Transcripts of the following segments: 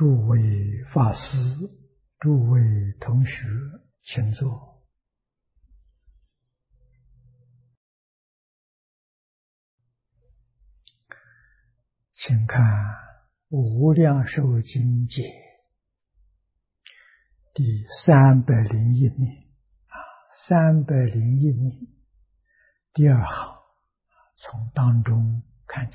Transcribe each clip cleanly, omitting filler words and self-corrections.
诸位法师、诸位同学，请坐。请看《无量寿经解》第301面，301面第二行，从当中看起。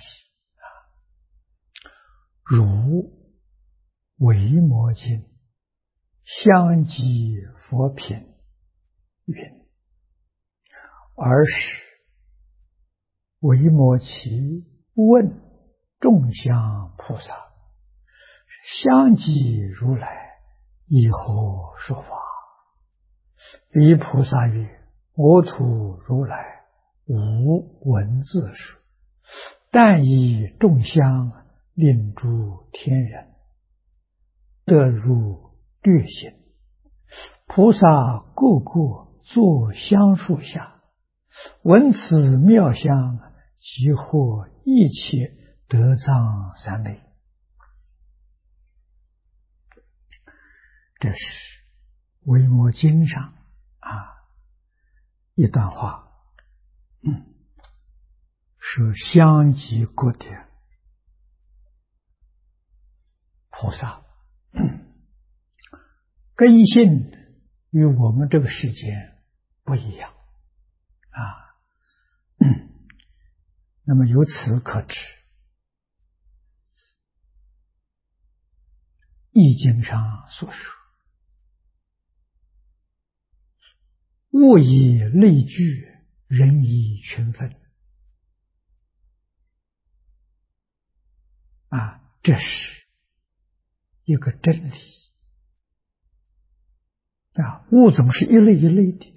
如维摩经相继佛品云：尔时维摩耆问众香菩萨：相继如来以何说法？彼菩萨曰：我土如来无文字数，但以众香令诸天人得入略心。菩萨个个坐香树下，闻此妙香，即获一切得藏三昧。这是维摩经上一段话，是相继各的菩萨根性与我们这个世间不一样那么由此可知，易经上所说物以类聚，人以群分这是一个真理物种是一类一类的，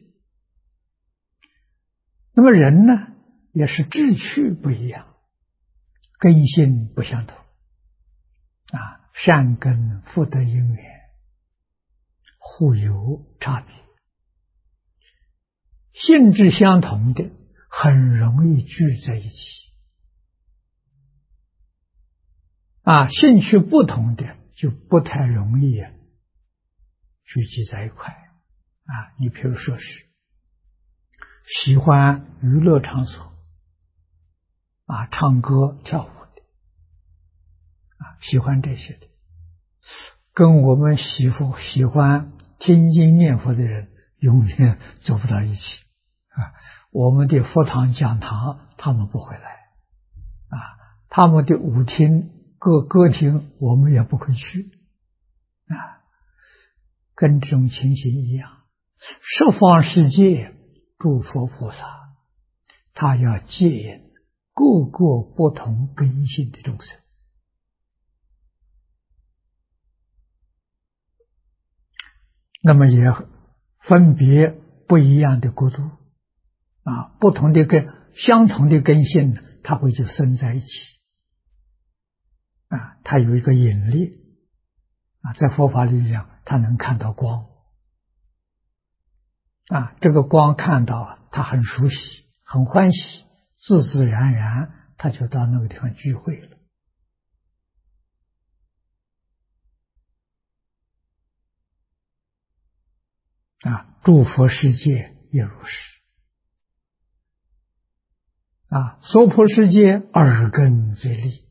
那么人呢，也是志趣不一样，根性不相同善根福德因缘互有差别，性质相同的很容易聚在一起兴趣不同的就不太容易聚集在一块你比如说是喜欢娱乐场所唱歌跳舞的喜欢这些的，跟我们喜欢听经念佛的人永远走不到一起我们的佛堂讲堂他们不会来他们的舞厅歌厅我们也不会去跟这种情形一样，十方世界诸佛菩萨他要接引各个不同根性的众生那么也分别不一样的国度不同的相同的根性它会就生在一起它有一个引力在佛法里讲它能看到光这个光看到他很熟悉很欢喜，自自然然他就到那个地方聚会了诸佛世界也如是娑婆世界耳根最利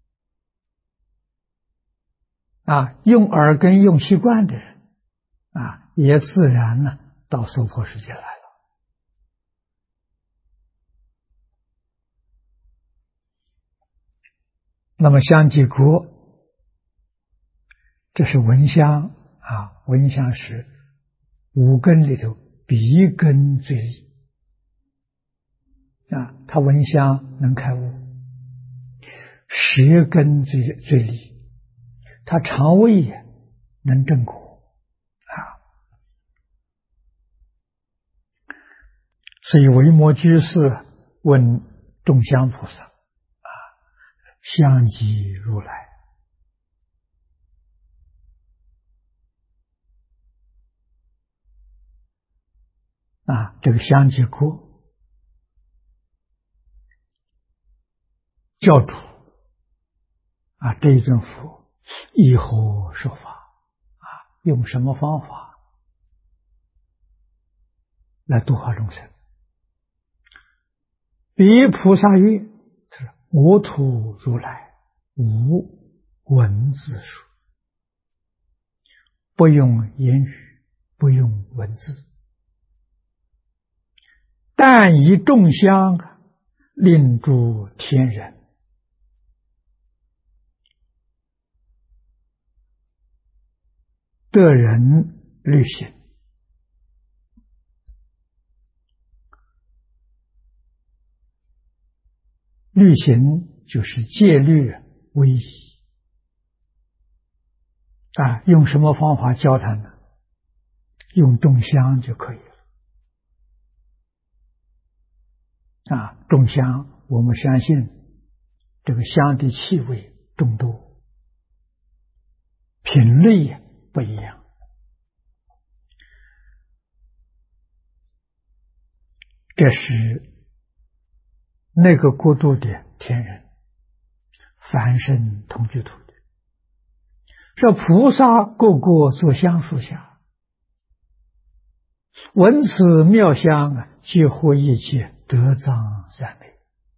用耳根用习惯的人也自然呢到娑婆世界来了那么香积国这是闻香闻香是五根里头鼻根最利他闻香能开悟，舌根最利，他肠胃也能正果所以维摩居士问众香菩萨相继如来这个相继国教主这一尊佛以后说法用什么方法来度化众生？彼菩萨曰：“我土如来无文字说，不用言语，不用文字，但以众香令诸天人得人律行。”律行就是戒律威仪用什么方法教他呢？用众香就可以了众香，我们相信这个香的气味众多，品类也不一样。这是那个国度的天人，凡圣同居土的。这菩萨个个坐香树下，闻此妙香皆获一切得藏三昧。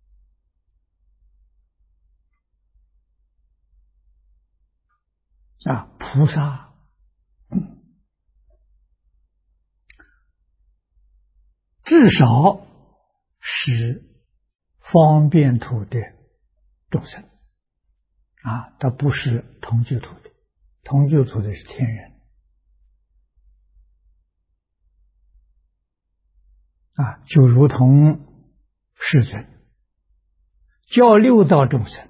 菩萨至少是方便土的众生他不是同居土的，同居土的是天人就如同世尊教六道众生，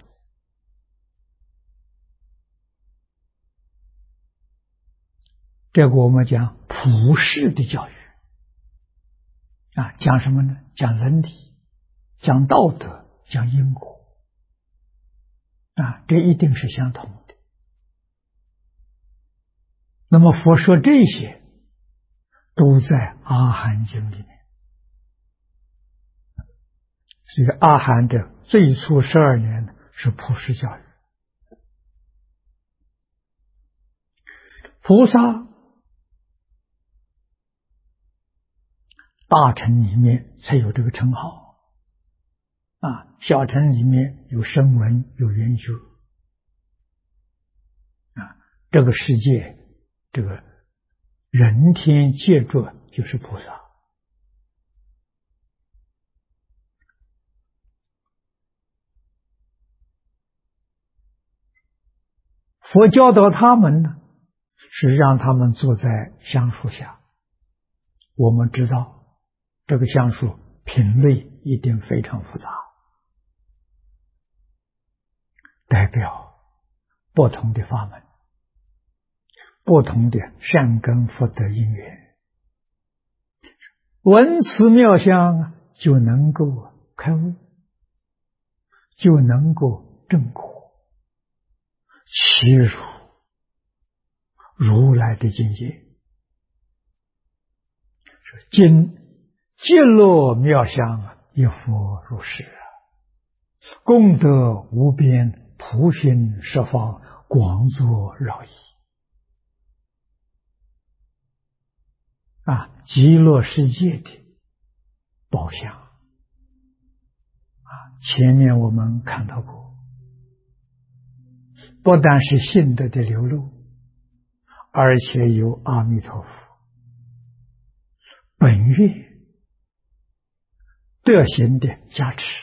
这个我们讲普世的教育讲什么呢？讲伦理，讲道德，讲因果这一定是相同的。那么佛说这些都在阿含经里面，所以阿含的最初12年是普世教育。菩萨大乘里面才有这个称号小乘里面有声闻，有缘觉这个世界，这个人天界着就是菩萨。佛教导他们呢，是让他们坐在香树下。我们知道这个香树品类一定非常复杂，代表不同的法门，不同的善根福德因缘，闻此妙香就能够开悟，就能够证果，其如来的境界。今极乐妙香一佛如是功德无边，普熏十方，广作饶益极乐世界的宝相前面我们看到过，不但是信德的流露，而且有阿弥陀佛本愿德行的加持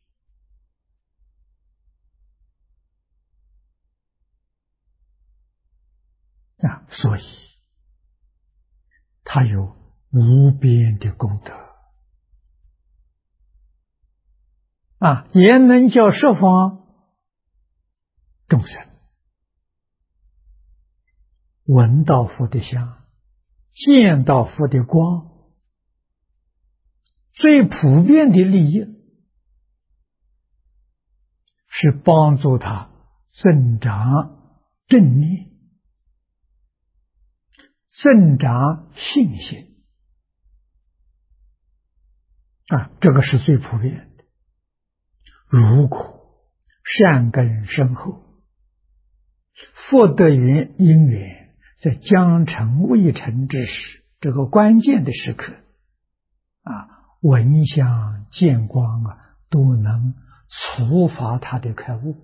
所以他有无边的功德也能叫十方众生闻到佛的香，见到佛的光。最普遍的利益是帮助他增长正念，增长信心这个是最普遍的。如果善根深厚， 佛得缘因缘，在将成未成之时，这个关键的时刻闻香见光都能触发他的开悟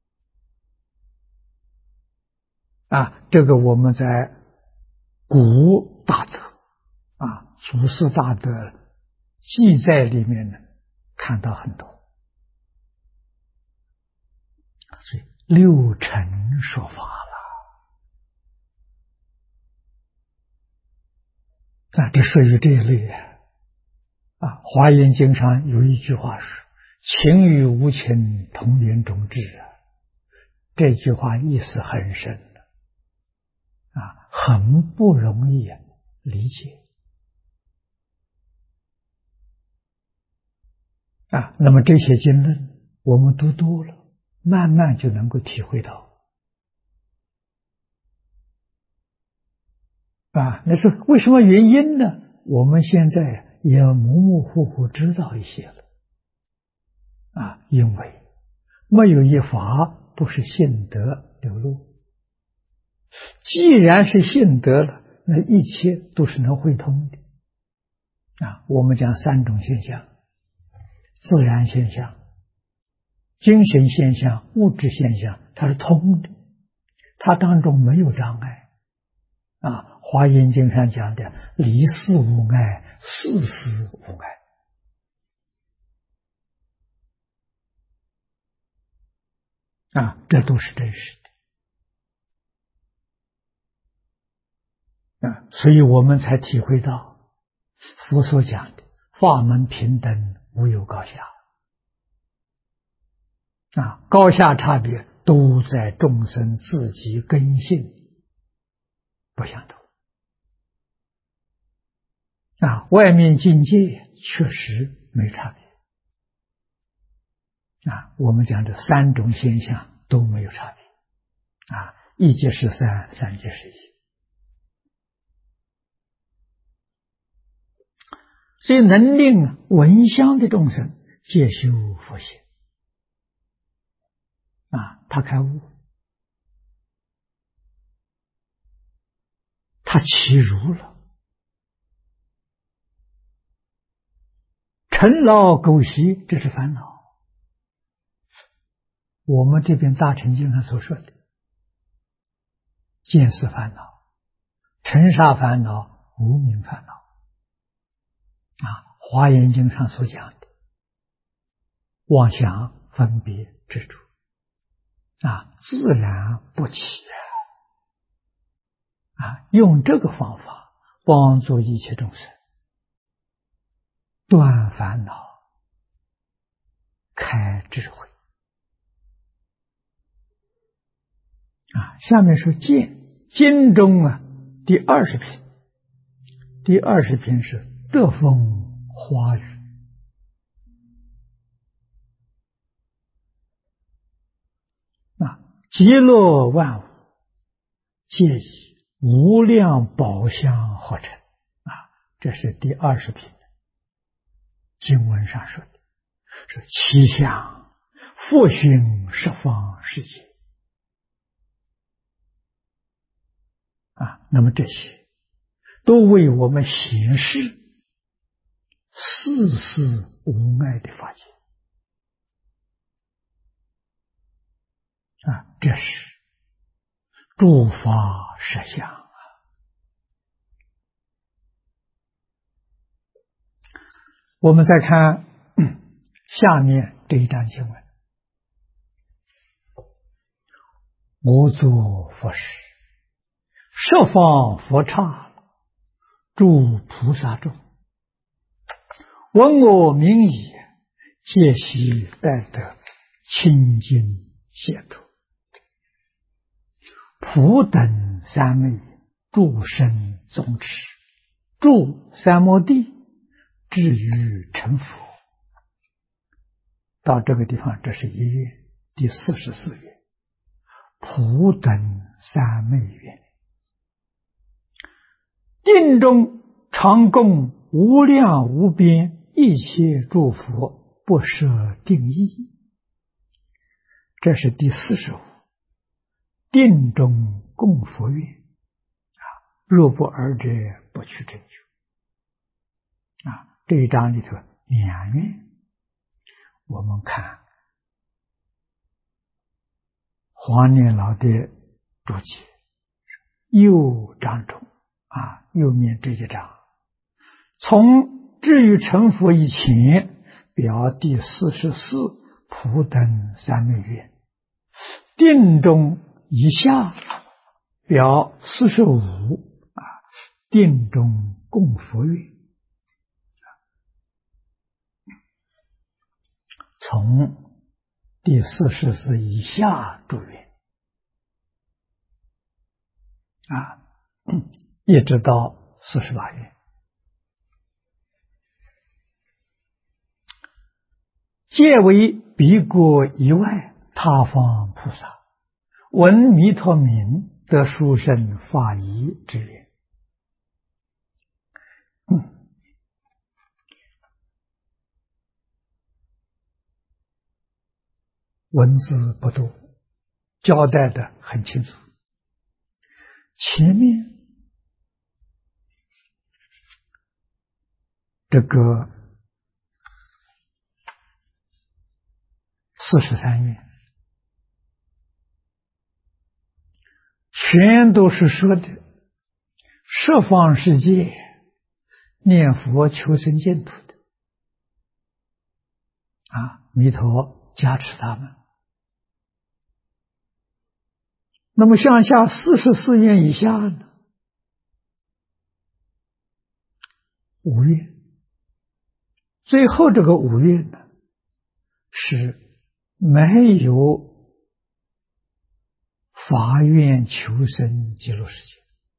这个我们在古大德祖师大德记载里面呢看到很多，所以六尘说法了这属于这一类华严经上有一句话是情与无情同源种智这句话意思很深很不容易理解那么这些经论我们读多了，慢慢就能够体会到那是为什么原因呢？我们现在也模模糊糊知道一些了因为没有一法不是信德流露，既然是信德了，那一切都是能汇通的我们讲三种现象：自然现象、精神现象、物质现象，它是通的，它当中没有障碍华严经上讲的离事无碍，事事无碍这都是真实的所以我们才体会到佛所讲的法门平等，无有高下高下差别都在众生自己根性不相同外面境界确实没差别我们讲这三种现象都没有差别一即是三，三即是一。所以能令闻香的众生皆修佛性他开悟，他起如了，尘劳垢习，这是烦恼。我们这边大乘经上所说的见思烦恼、尘沙烦恼、无明烦恼华严经上所讲的妄想、分别、执着自然不起用这个方法帮助一切众生断烦恼、开智慧下面说见，经中第20品，第20品是得风花雨极乐万物皆以无量宝相合成这是第20品经文上说的，说其相复熏十方世界那么这些都为我们显示世事无碍的法界这是诸法实相我们再看下面这一段经文，我作佛事，十方佛刹，诸菩萨众，闻我名已，皆悉待得清净解脱。普等三昧，诸身宗持，住三摩地，至于成佛。到这个地方，这是一愿，第44愿，普等三昧愿。定中常供无量无边一切诸佛，不设定义。这是第45。 定中共佛愿若不尔者，不去成就。这一章里头两愿，我们看黄念老的注解，右章中右面这一章，从至于成佛以前，表第44普等三昧愿；定中以下，表45定中共佛愿。从第44以下诸愿一直到48愿，皆为彼国以外他方菩萨闻弥陀名得殊胜法义之愿。文字不多，交代的很清楚。前面这个43愿全都是说的十方世界念佛求生净土的弥陀加持他们。那么向下44愿以下呢，5愿，最后这个5愿呢是没有法愿求生极乐世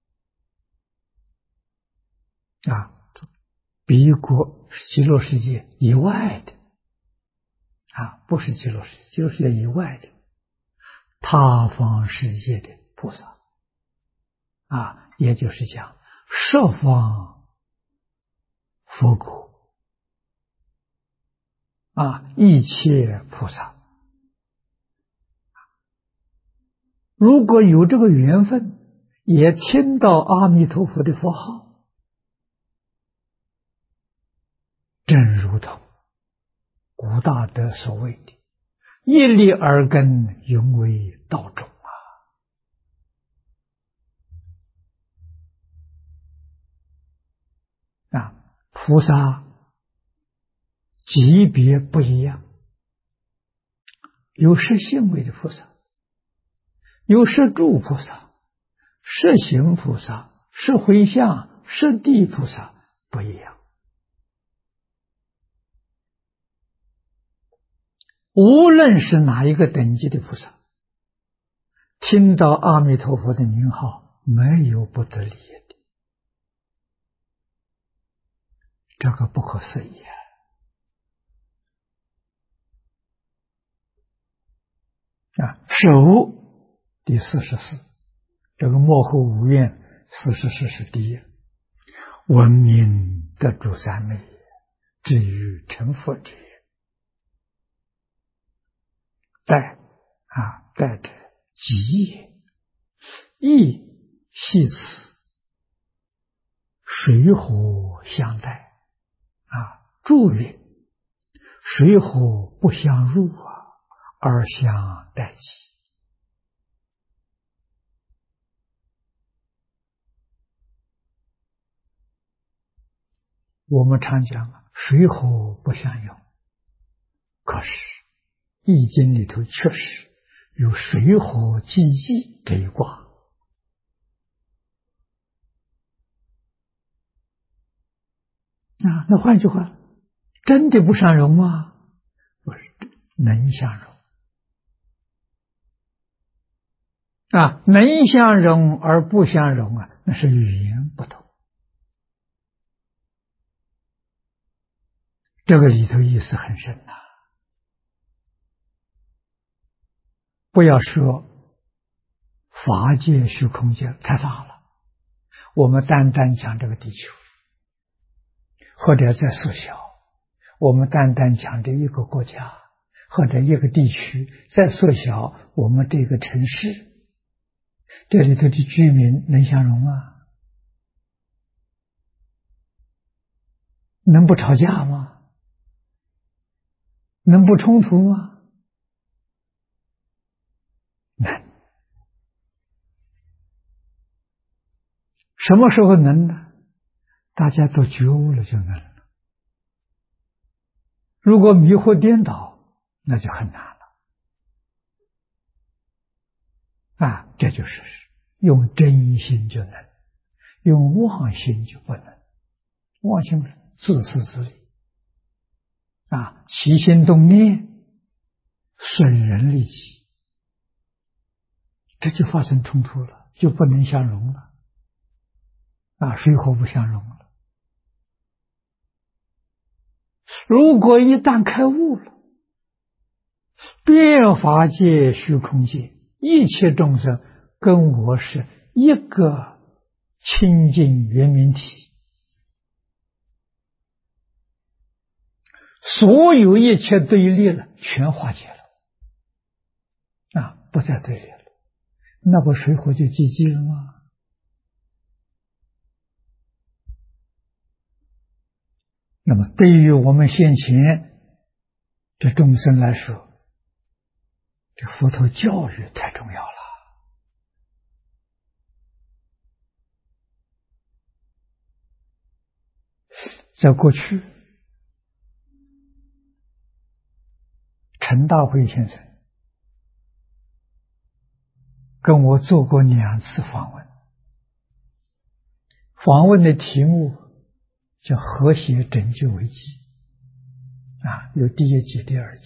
界彼国极乐世界以外的不是极乐世界，极乐世界以外的他方世界的菩萨也就是讲十方佛国一切菩萨，如果有这个缘分，也听到阿弥陀佛的佛号，正如同古大德所谓的一粒耳根，永为道种菩萨级别不一样，有实性位的菩萨，有实住菩萨，实行菩萨，实回向，实地菩萨不一样。无论是哪一个等级的菩萨，听到阿弥陀佛的名号，没有不得利益的，这个不可思议首第44，这个末后5愿44是第一，闻名得诸三昧，至于成佛之业。待者吉也，亦系此，水火相待助曰水火不相入而相待己。我们常讲水火不相容，可是易经里头确实有水火既济这一卦那换句话，真的不相容吗？不是，能相容能相容而不相容那是语言不同。这个里头意思很深不要说法界虚空界太大了，我们单单讲这个地球，或者再缩小，我们单单讲这一个国家或者一个地区，再缩小我们这个城市， 这里头的居民能相容吗？能不吵架吗？能不冲突吗？难。什么时候能呢？大家都觉悟了就能了。如果迷惑颠倒，那就很难了。这就是用真心就能，用妄心就不能。妄心自私自利，起心动念损人利己，这就发生冲突了，就不能相容了。水火不相容了。如果一旦开悟了，遍法界、虚空界，一切众生跟我是一个清净圆明体，所有一切对立了，全化解了，不再对立了，那不水火就寂寂了吗？那么对于我们现前这众生来说，这佛陀教育太重要了。在过去，陈大辉先生跟我做过2次访问，访问的题目叫和谐拯救危机，有第1集、第2集。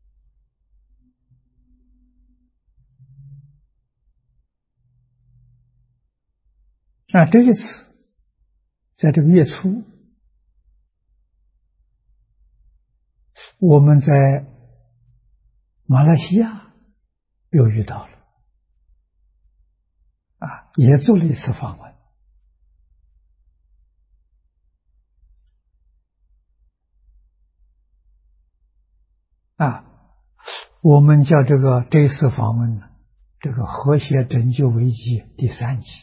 这一次在这个月初，我们在马来西亚又遇到了，也做了1次访问。我们叫这一次访问呢，这个和谐拯救危机第3集，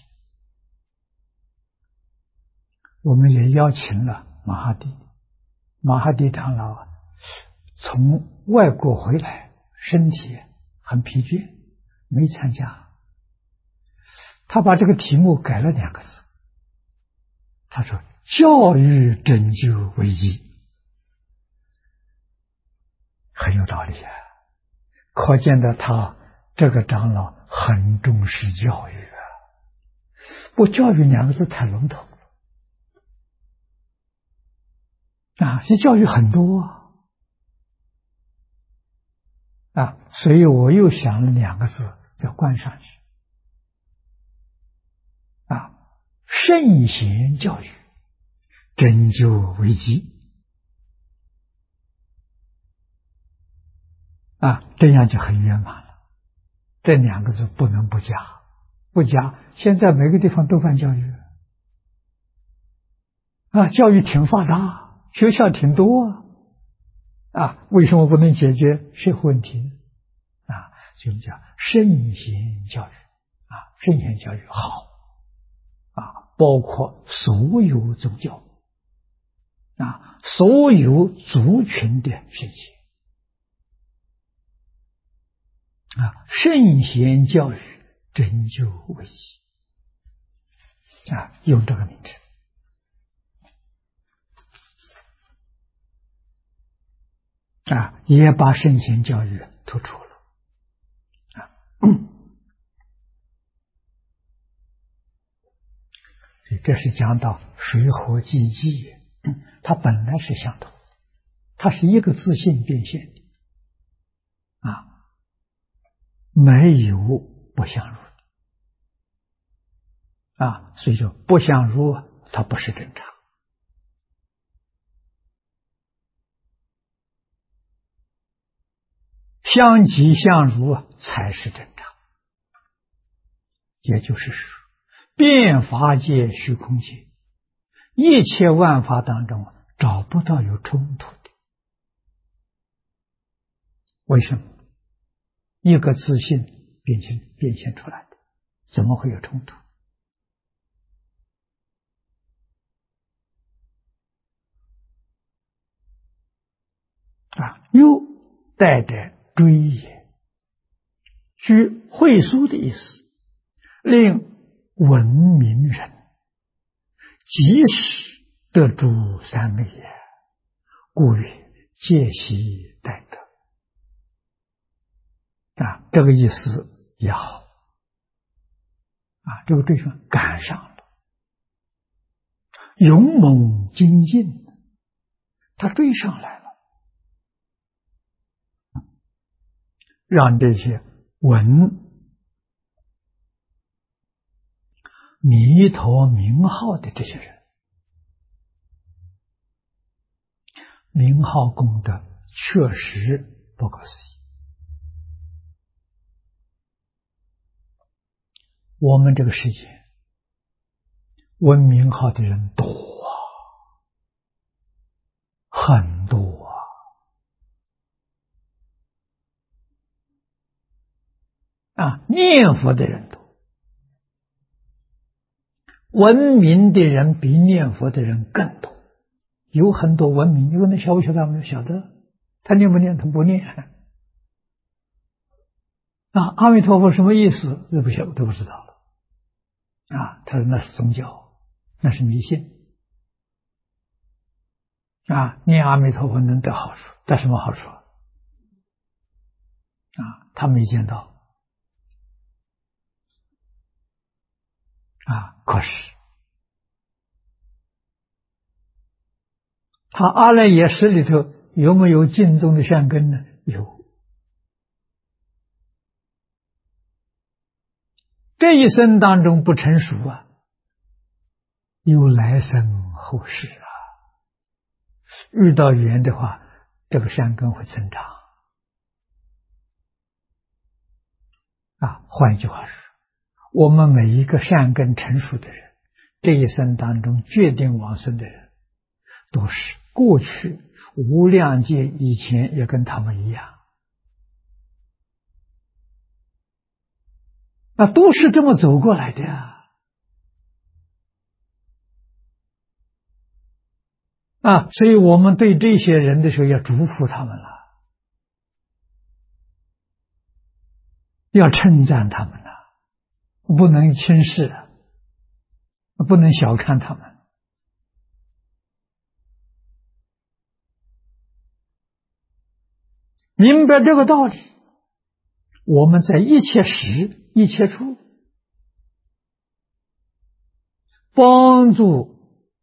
我们也邀请了马哈蒂长老从外国回来，身体很疲倦，没参加。他把这个题目改了2个字，他说教育拯救危机，很有道理可见的他这个长老很重视教育不教育2个字太笼统这教育很多所以我又想了2个字再冠上去圣贤教育拯救危机这样就很圆满了。这2个字不能不加，不加，现在每个地方都办教育教育挺发达，学校挺多为什么不能解决社会问题呢？所以叫圣贤教育圣贤教育好包括所有宗教所有族群的圣贤圣贤教育拯救危机用这个名称也把圣贤教育突出了这是讲到水火既济它本来是相同，它是一个自性变现的没有不相入所以说不相入它不是正常相即相如才是正常，也就是说遍法界虚空界一切万法当中找不到有冲突的。为什么？一个自信变现出来的， 怎么会有冲突？又带着追也，据会书的意思，令闻名人即使得诸三昧也，故曰戒习待得。这个意思也好。这个对象赶上了，勇猛精进，他追上来了，让这些闻弥陀名号的这些人，名号功德确实不可思议。我们这个世界闻名号的人多很多念佛的人多，闻名的人比念佛的人更多。有很多闻名，你问他晓不晓得？没有晓得，他念不念？他不念。阿弥陀佛什么意思？都不晓得，都不知道了。他说那是宗教，那是迷信。念阿弥陀佛能得好处，得什么好处？他没见到。可是他阿赖耶识里头有没有净宗的善根呢？有。这一生当中不成熟有来生后世遇到缘的话，这个善根会增长。换一句话说，我们每一个善根成熟的人，这一生当中决定往生的人，都是过去无量劫以前也跟他们一样，都是这么走过来的所以我们对这些人的时候要祝福他们了，要称赞他们了，不能轻视，不能小看他们。明白这个道理，我们在一切时一切处帮助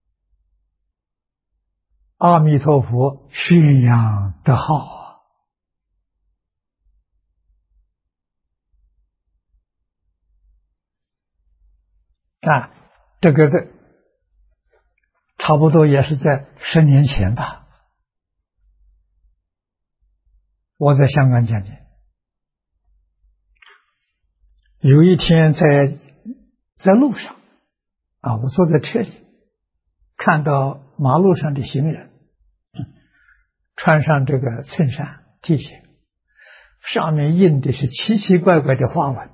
阿弥陀佛宣扬德号这个差不多也是在10年前吧。我在香港讲解，有一天在路上我坐在车里，看到马路上的行人穿上这个衬衫 T 恤，上面印的是奇奇怪怪的花纹。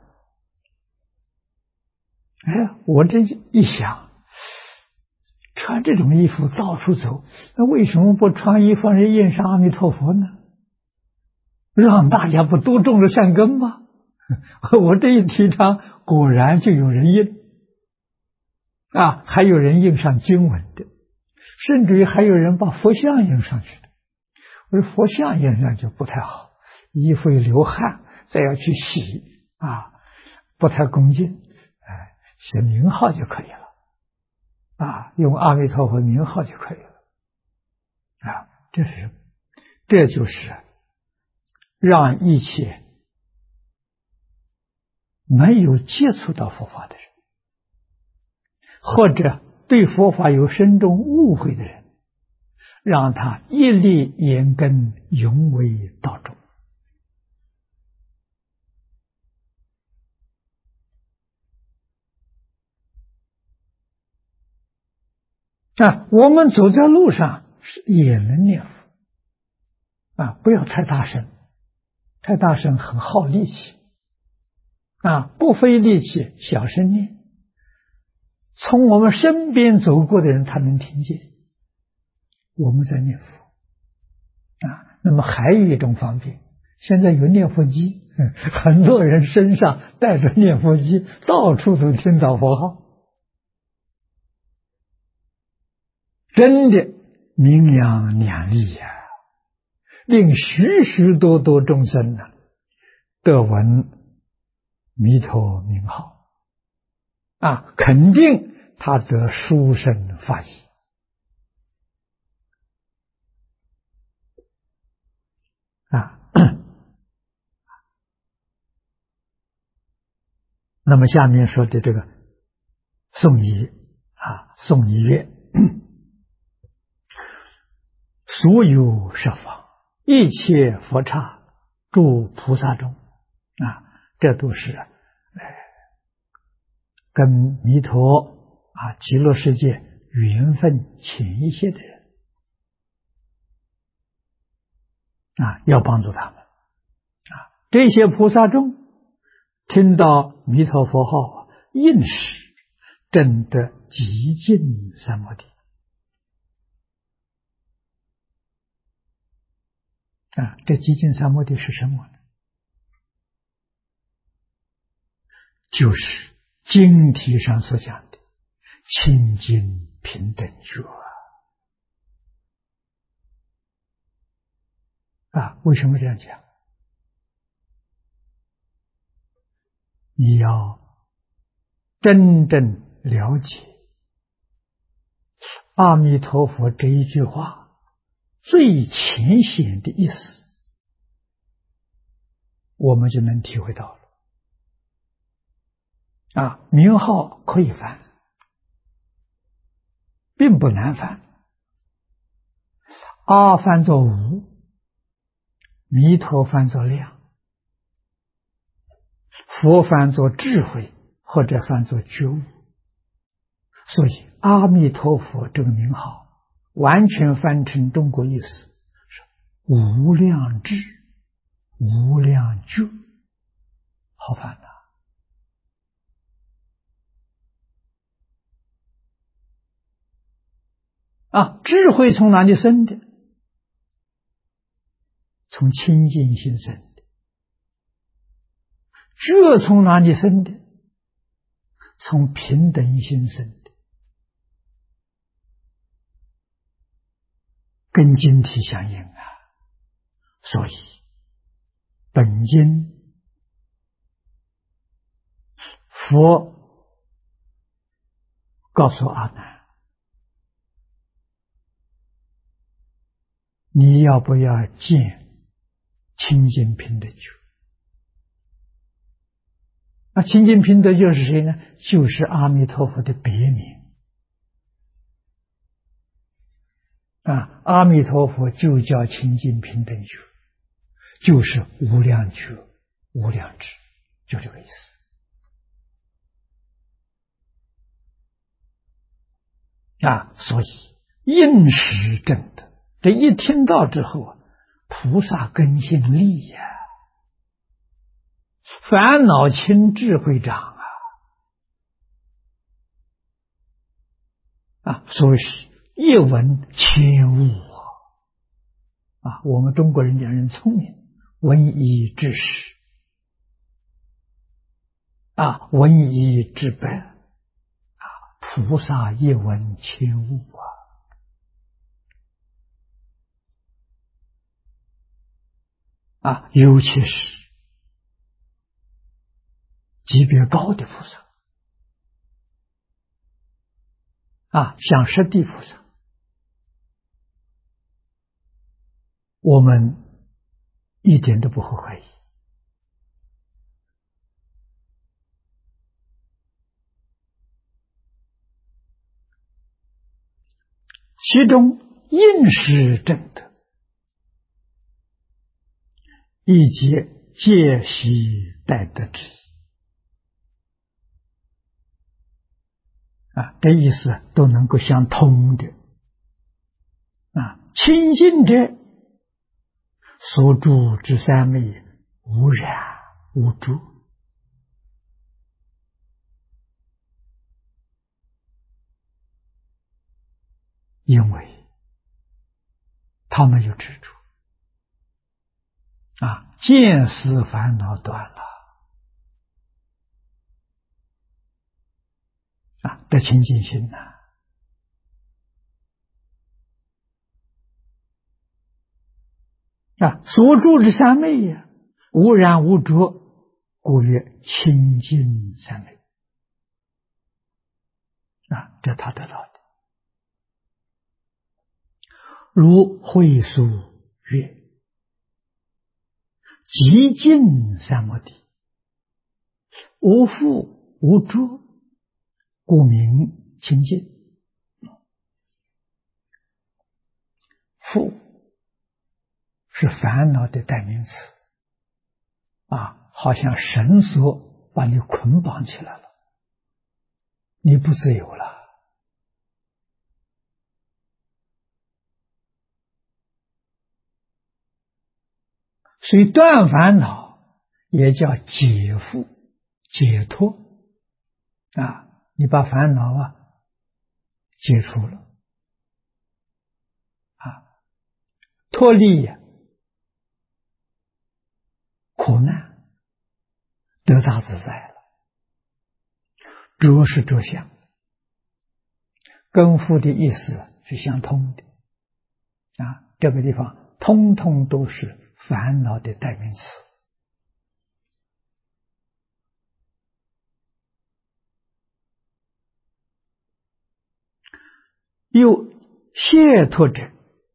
我这一想，穿这种衣服到处走，那为什么不穿衣服上印上阿弥陀佛呢？让大家不都种了善根吗？我这一提倡，果然就有人印还有人印上经文的，甚至于还有人把佛像印上去的。我说佛像印上就不太好，衣服一流汗，再要去洗不太恭敬。写名号就可以了用阿弥陀佛名号就可以了这就是让一切没有接触到佛法的人，或者对佛法有深重误会的人，让他一力严根，永为道中。我们走在路上也能念佛不要太大声，太大声很耗力气不费力气，小声念，从我们身边走过的人，他能听见我们在念佛。那么还有一种方便，现在有念佛机，很多人身上带着念佛机，到处都听到佛号，真的名扬两利呀，令许许多多众生得闻弥陀名号，肯定他得殊胜法益。那么下面说的这个颂仪颂仪乐，所有十方一切佛刹诸菩萨中，这都是跟弥陀极乐世界缘分浅一些的人要帮助他们这些菩萨中听到弥陀佛号，应时证得极尽三摩地这极尽三摩地是什么呢？就是经题上所讲的清净平等觉为什么这样讲？你要真正了解阿弥陀佛这一句话最浅显的意思，我们就能体会到了名号可以翻，并不难翻。阿翻作无，弥陀翻作量，佛翻作智慧，或者翻作觉悟。所以阿弥陀佛这个名号完全翻成中国意思是无量智无量觉，好翻智慧从哪里生的？从清净心生的。觉从哪里生的？从平等心生的。跟经题相应所以本经佛告诉阿难，你要不要见清净平等觉？清净平等觉是谁呢？就是阿弥陀佛的别名阿弥陀佛就叫清净平等觉，就是无量觉无量智，就这个意思所以应时证得，这一听到之后菩萨根性利烦恼轻智慧长所以是一闻千悟我们中国人讲人聪明，闻一知十闻一知百菩萨一闻千悟尤其是级别高的菩萨像十地菩萨，我们一点都不会怀疑。其中应时证得，以及戒习待得之意这意思都能够相通的清净者所住之三昧无染无著因为他没有执着见思烦恼断了得清净心所住之三昧呀，无染无着，故曰清净三昧这他得到的。如慧疏曰：极尽三摩地，无覆无着，故名清净。覆是烦恼的代名词好像绳索把你捆绑起来了，你不自由了。所以断烦恼也叫解缚、解脱你把烦恼解除了脱离苦难，得大自在了。着是着相，跟覆的意思是相通的这个地方通通都是烦恼的代名词。又解脱者，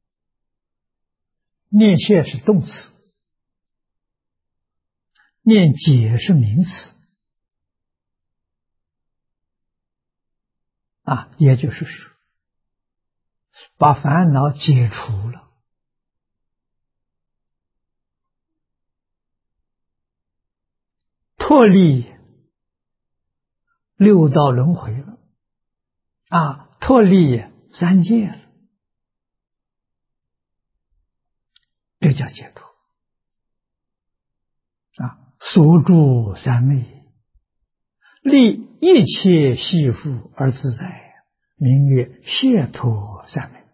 念解是动词，念解是名词也就是说把烦恼解除了，脱离六道轮回了脱离三界了，这叫解脱所住三昧，立一切系缚而自在，名曰解脱三昧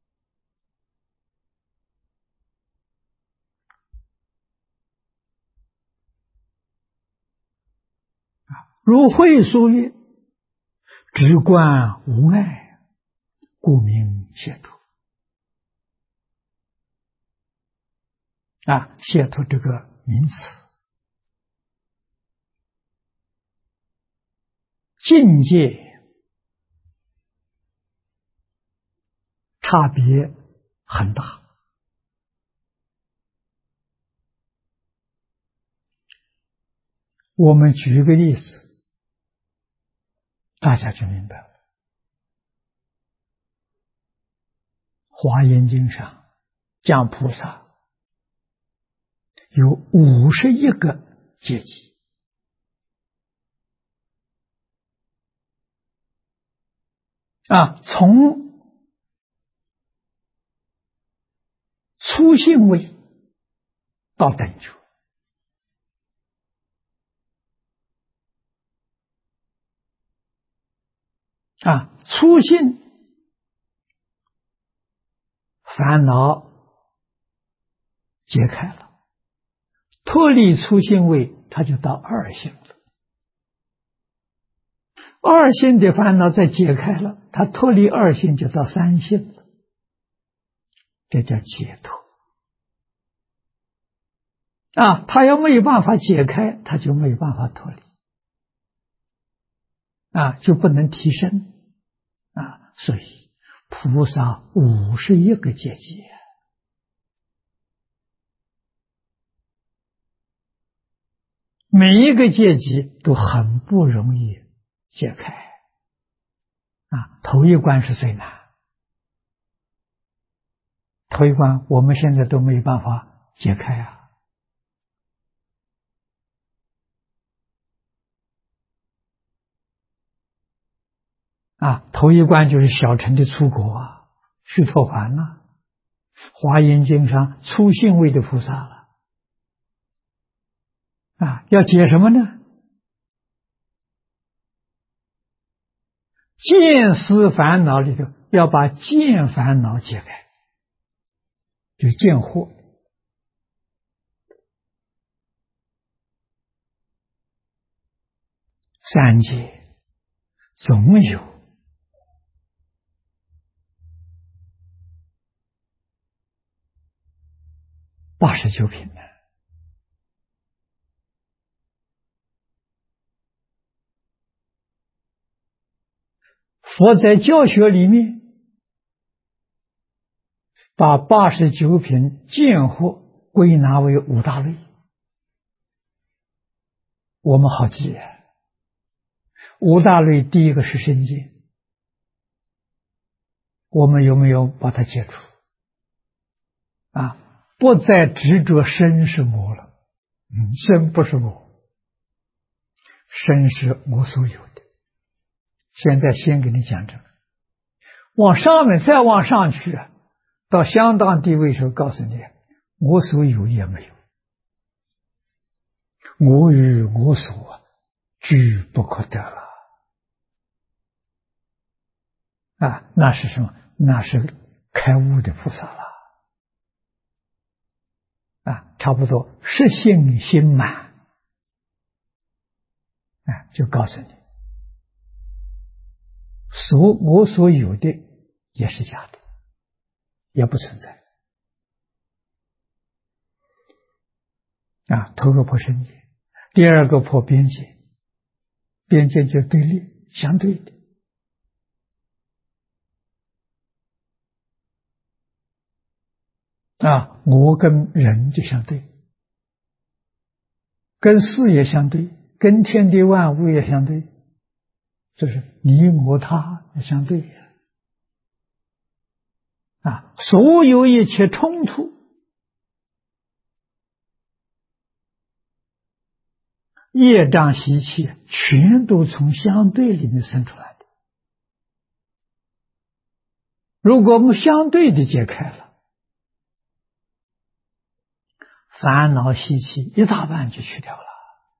如慧疏曰：直观无碍，故名解脱解脱这个名词，境界差别很大。我们举一个例子，大家就明白了。华严经上讲菩萨有51个阶级从初信位到等觉初信烦恼解开了，脱离初信位，他就到二信了。二信的烦恼再解开了，他脱离二信就到三信了，这叫解脱他要没有办法解开，他就没有办法脱离就不能提升所以菩萨51个阶级每一个阶级都很不容易解开头一关是最难，头一关我们现在都没有办法解开头一关就是小乘的出国须陀洹华严经上初信位的菩萨了要解什么呢？见思烦恼里头要把见烦恼解开，就见惑。三界总有89品呢。佛在教学里面把89品见惑归纳为5大类，我们好记啊。5大类，第一个是身见，我们有没有把它解除？不再执着身是我了，身不是我，身是我所有的。现在先给你讲这个，往上面再往上去到相当地位时候，告诉你我所有也没有，我与我所俱不可得了。那是什么？那是开悟的菩萨了。差不多实性心满，就告诉你，我所有的也是假的，也不存在。头个破身界，第二个破边界，边界就对立相对的。我跟人就相对，跟事也相对，跟天地万物也相对，就是你我他也相对。所有一切冲突，业障习气，全都从相对里面生出来的。如果我们相对的解开了，烦恼习气一大半就去掉了。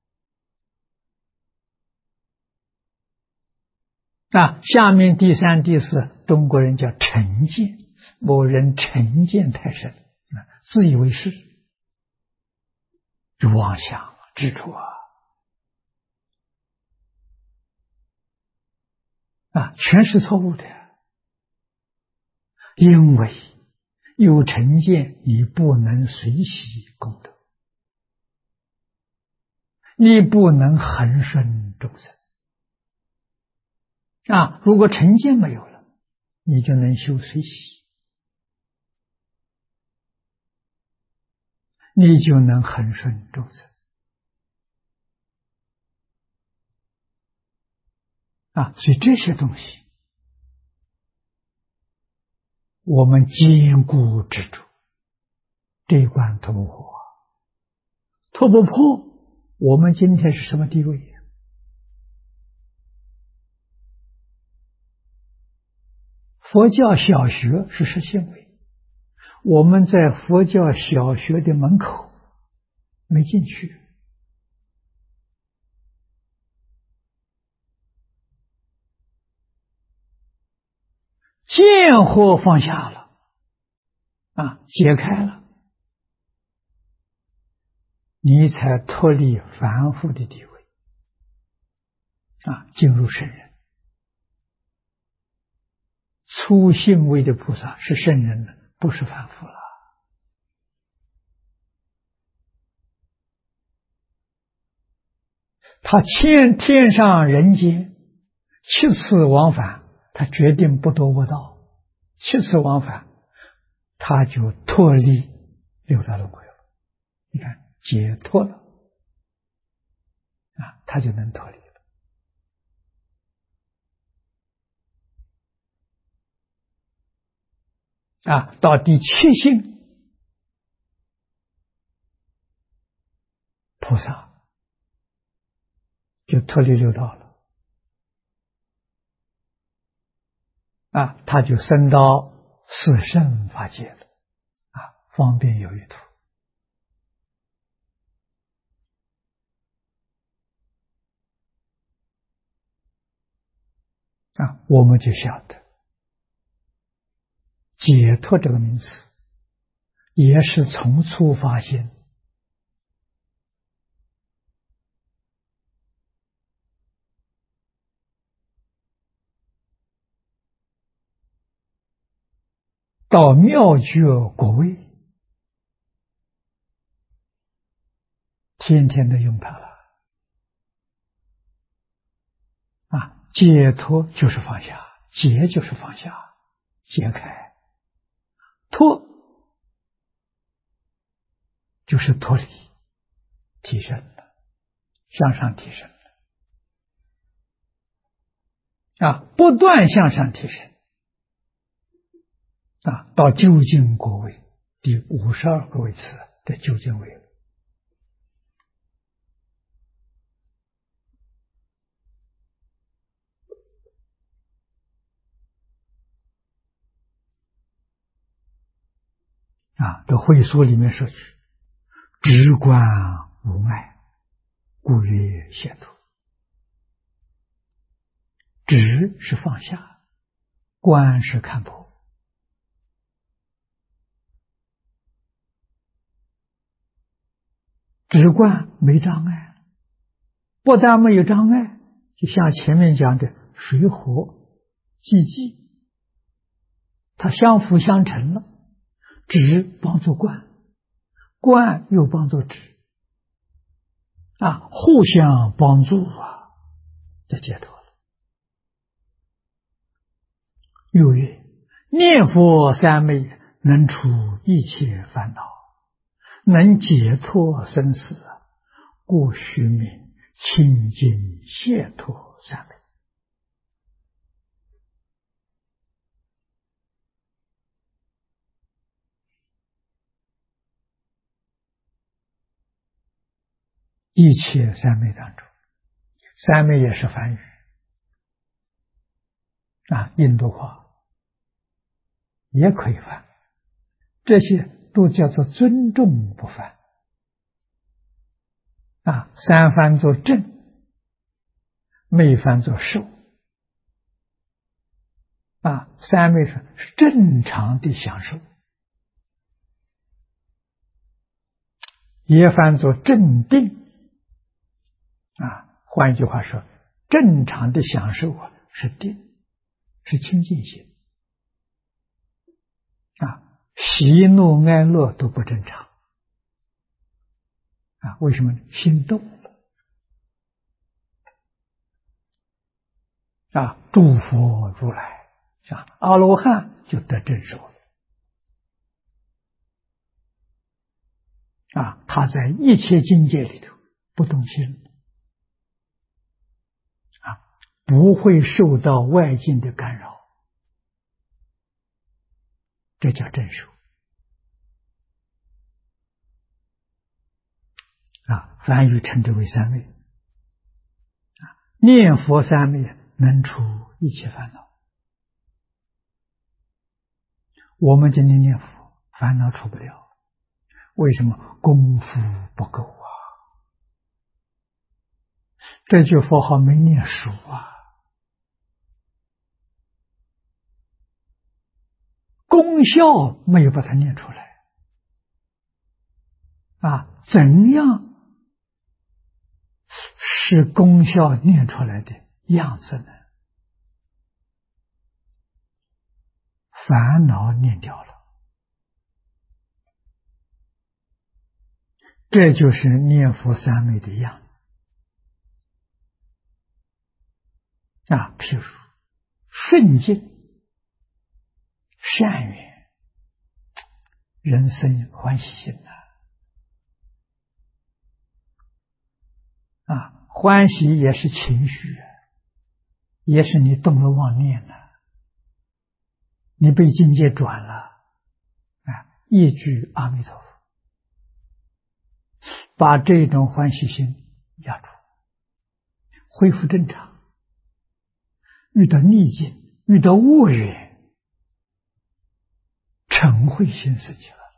下面第3、第4，中国人叫成见，某人成见太深，自以为是，就妄想执着全是错误的。因为有成见，你不能随喜功德，你不能恒顺众生。如果成见没有了，你就能修随喜，你就能恒顺众生。所以这些东西我们坚固执着，这一关突不破，突不破，我们今天是什么地位？佛教小学是实行为，我们在佛教小学的门口没进去。见惑放下了，解开了，你才脱离凡夫的地位，进入圣人。初信位的菩萨是圣人了，不是凡夫了。他天上人间7次往返，他决定不堕恶道，7次往返，他就脱离六道轮回了。你看，解脱了，他就能脱离了。到第7性菩萨就脱离六道了，他就升到四圣法界了，方便有余土。我们就晓得解脱这个名词也是从初发现到妙觉果位，天天的用它了。解脱就是放下，解就是放下，解开；脱就是脱离，提升了，向上提升了。不断向上提升。到究竟果位，第52个位次的究竟位了。这会所里面说去，直观无碍，故曰解脱。直是放下，观是看破。直观没障碍，不但没有障碍，就像前面讲的水火既济，它相辅相成了。直帮助观，观又帮助直，互相帮助就解脱了。又曰：念佛三昧能除一切烦恼，能解脱生死，故须名清净解脱三昧。一切三昧当中，三昧也是梵语印度话也可以翻，这些都叫做尊重不翻三翻作正，昧翻作受三昧是正常的享受，也翻作正定换一句话说，正常的享受是定，是清净心喜怒哀乐都不正常为什么？心动了诸佛如来阿罗汉就得正受了他在一切境界里头不动心不会受到外境的干扰，这叫正受梵语称之为三昧念佛三昧能除一切烦恼。我们今天念佛烦恼除不了，为什么？功夫不够这句佛号没念熟功效没有把它念出来怎样是功效念出来的样子呢？烦恼念掉了，这就是念佛三昧的样子譬如顺境、善缘、人生欢喜心欢喜也是情绪也是你动了妄念你被境界转了一句阿弥陀佛，把这种欢喜心压住，恢复正常。遇到逆境，遇到恶缘，嗔恚心生起来了，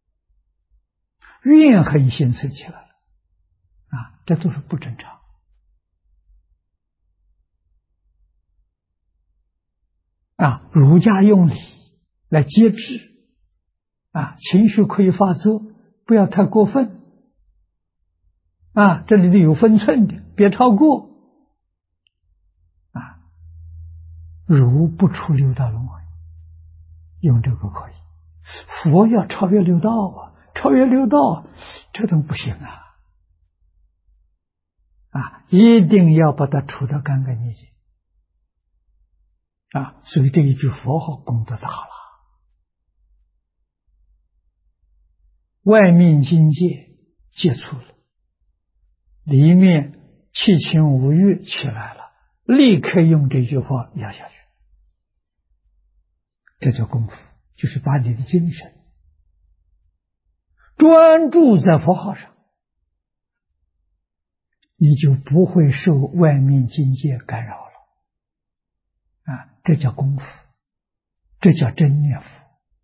怨恨心生起来了这都是不正常儒家用理来节制情绪可以发作，不要太过分这里头有分寸的，别超过如不出六道轮回，用这个可以。佛要超越六道超越六道这都不行一定要把它除得干干净净所以这一句佛号功德大了。外面境界接触了，里面七情五欲起来了，立刻用这句话压下去，这叫功夫，就是把你的精神专注在佛号上，你就不会受外面境界干扰了这叫功夫，这叫真念佛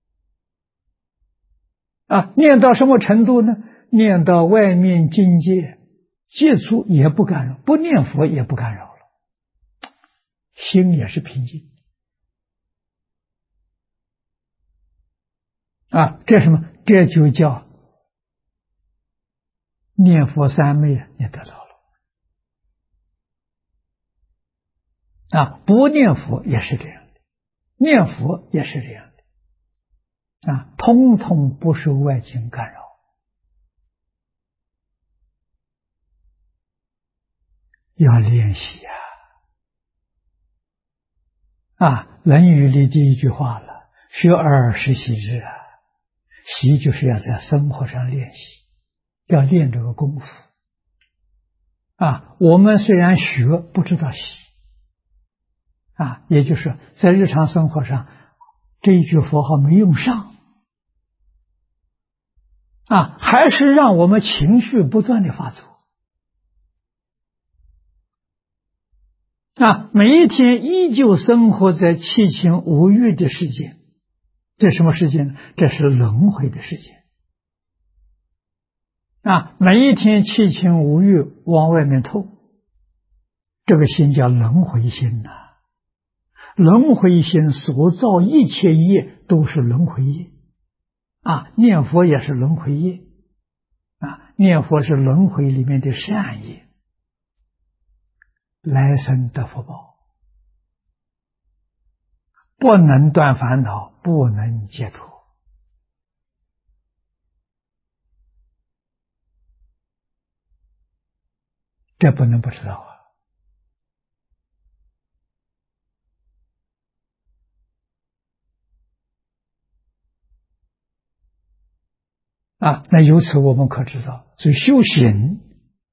念到什么程度呢？念到外面境界接触也不干扰，不念佛也不干扰了，心也是平静这什么？这就叫念佛三昧也得到了不念佛也是这样的，念佛也是这样的通通不受外境干扰。要练习论语里第一句话了，学而时习之习就是要在生活上练习，要练这个功夫我们虽然学不知道习也就是在日常生活上这一句佛号没用上还是让我们情绪不断的发作每一天依旧生活在七情五欲的世界。这什么世界呢？这是轮回的世界每一天七情五欲往外面透，这个心叫轮回心轮回心所造一切业都是轮回业念佛也是轮回业念佛是轮回里面的善业，来生得福报，不能断烦恼，不能解脱这不能不知道那由此我们可知道，所以修行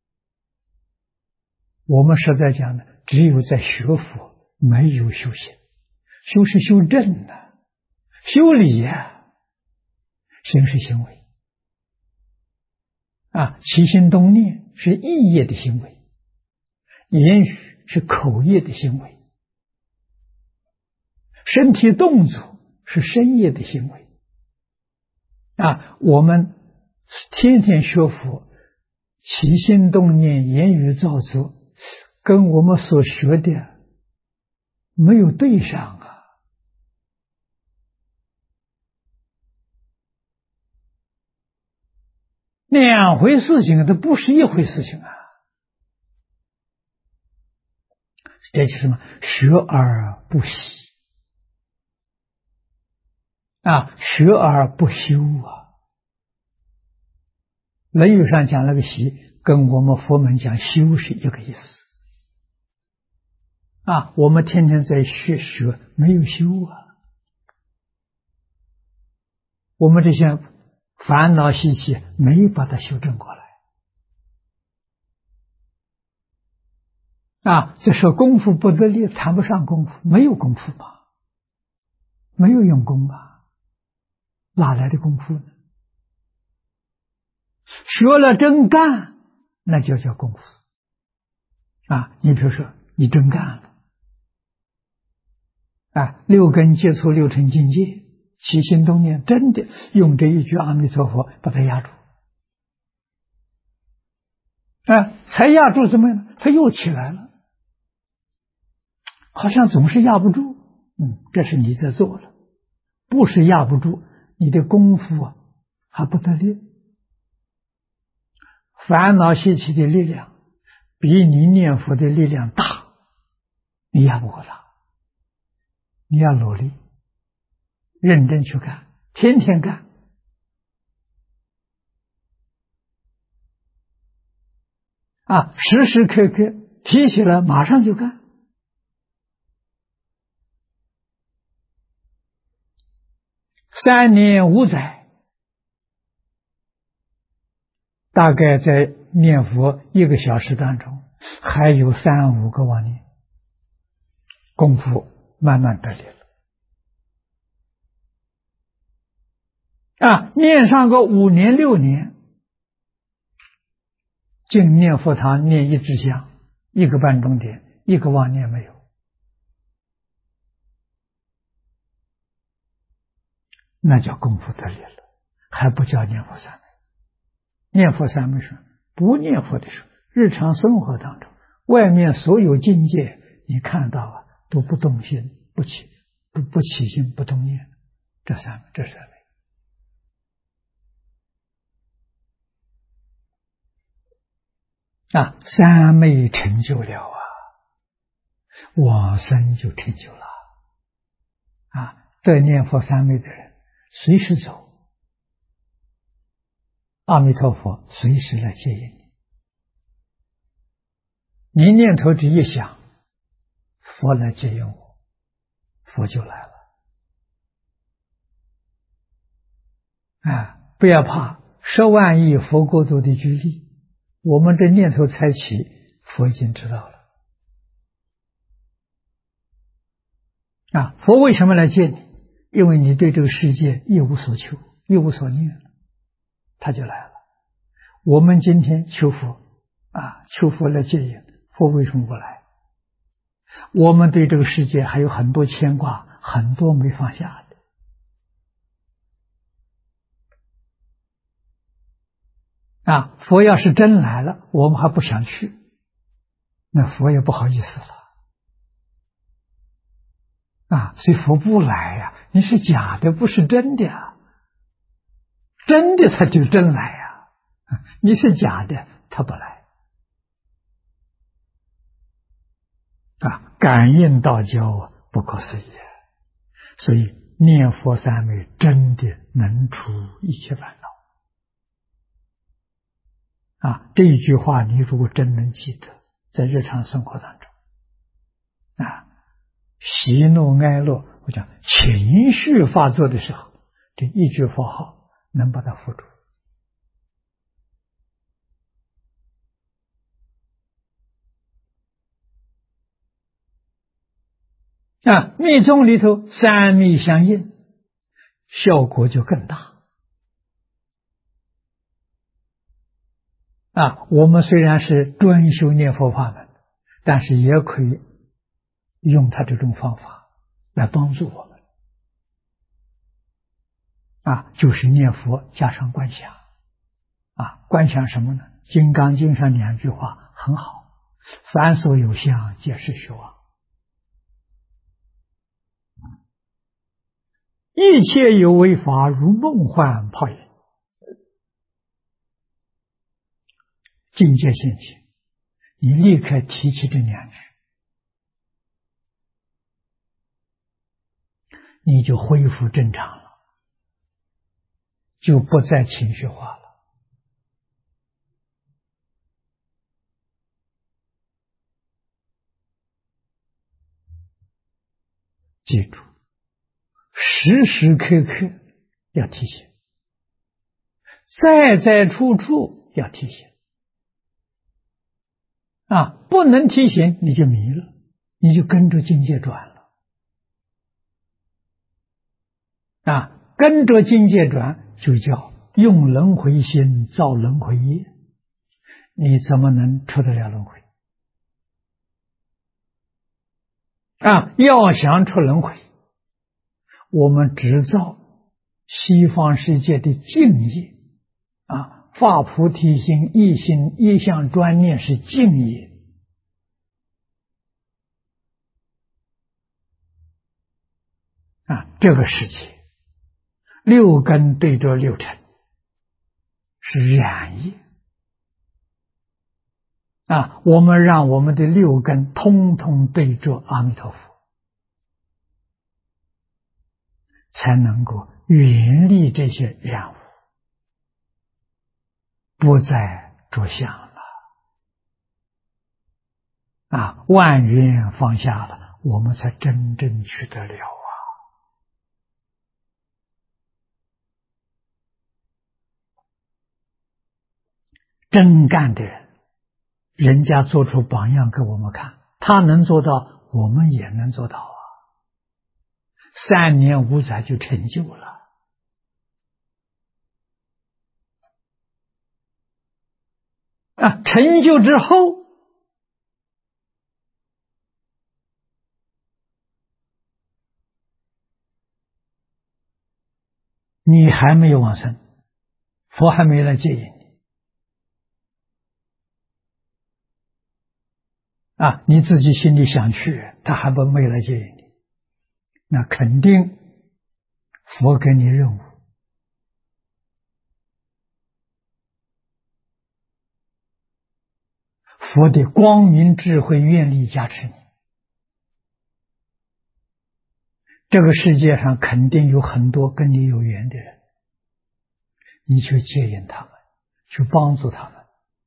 我们实在讲呢，只有在学佛，没有修行。修是修正修理行是行为起心动念是意业的行为，言语是口业的行为，身体动作是身业的行为我们天天学佛，起心动念言语造作跟我们所学的没有对上两回事情它不是一回事情这就是什么？学而不习学而不修论语上讲那个习跟我们佛门讲修是一个意思我们天天在学没有修我们这些烦恼习气没有把它修正过来这时候功夫不得力，谈不上功夫，没有功夫嘛，没有用功哪来的功夫呢？学了真干，那就叫功夫你比如说你真干了六根接触六尘境界，起心动念真的用这一句阿弥陀佛把它压住才压住怎么样？它又起来了，好像总是压不住这是你在做了， 不是压不住，你的功夫啊还不得力。烦恼习气的力量比你念佛的力量大，你压不过他。你要努力，认真去干，天天干。时时刻刻提起来，马上就干。3年5载，大概在念佛1个小时当中，还有3、5个妄念，功夫慢慢得力了。念上个5年6年，进念佛堂念一支香，1个半钟点，1个妄念没有，那叫功夫得力了，还不叫念佛三昧。念佛三昧是不念佛的时候，日常生活当中，外面所有境界你看到都不动心，不起心，不动念，这是三昧。三昧成就了往生就成就了。得念佛三昧的人，随时走，阿弥陀佛随时来接引你。你念头只一想，佛来接引我，佛就来了。不要怕10万亿佛国土的居力，我们这念头才起，佛已经知道了。佛为什么来接你？因为你对这个世界一无所求，一无所念，他就来了。我们今天求佛求佛来接引，佛为什么不来？我们对这个世界还有很多牵挂，很多没放下的。佛要是真来了，我们还不想去，那佛也不好意思了。所以佛不来你是假的，不是真的真的他就真来你是假的，他不来。感应道交不可思议。所以念佛三昧真的能除一切烦恼。这一句话你如果真能记得，在日常生活当中喜怒哀乐，我讲情绪发作的时候，这一句佛号能把它扶住。密宗里头三密相应，效果就更大。我们虽然是专修念佛法门，但是也可以用他这种方法来帮助我们。就是念佛加上观想。观想什么呢？《金刚经》上2句话很好：凡所有相，皆是虚妄。一切有为法，如梦幻泡影。境界现前，你立刻提起这2句，你就恢复正常了，就不再情绪化了。记住，时时刻刻要提醒，在在处处要提醒。不能提醒你就迷了，你就跟着境界转了。跟着境界转就叫用轮回心造轮回业，你怎么能出得了轮回？要想出轮回，我们只造西方世界的净业。发菩提心、一向专念是净业。这个世界六根对着六尘是染业啊，我们让我们的六根通通对着阿弥陀佛，才能够远离这些染污，不再着相了啊！万缘放下了，我们才真正取得了啊！真干的人，人家做出榜样给我们看，他能做到，我们也能做到啊！3年5载就成就了啊！成就之后，你还没有往生，佛还没来接引你啊！你自己心里想去，他还没来接引你，那肯定佛给你任务，佛的光明智慧愿力加持你。这个世界上肯定有很多跟你有缘的人，你去接引他们，去帮助他们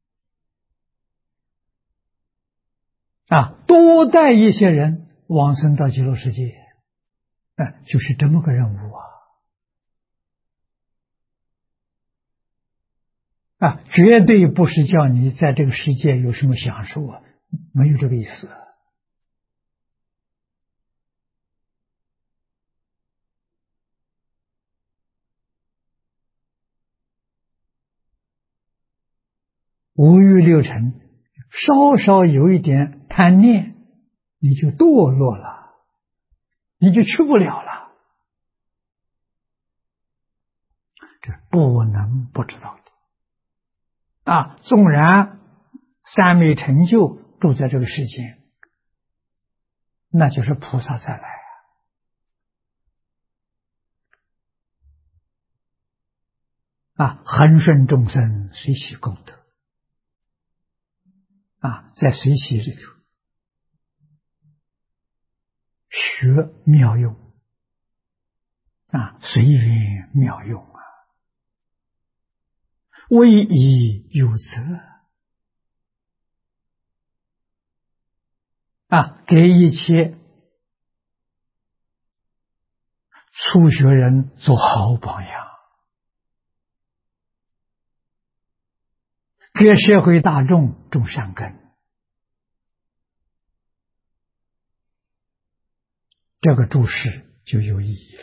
啊，多带一些人往生到极乐世界啊，就是这么个任务啊，绝对不是叫你在这个世界有什么享受啊，没有这个意思五欲六尘稍稍有一点贪念，你就堕落了，你就去不了了，这不能不知道的啊！纵然三昧成就住在这个世间，那就是菩萨再来啊！恒顺众生，随喜功德啊，在随喜里头学妙用啊，随缘妙用啊，为以有责啊，给一切初学人做好榜样，给社会大众种善根，这个注释就有意义了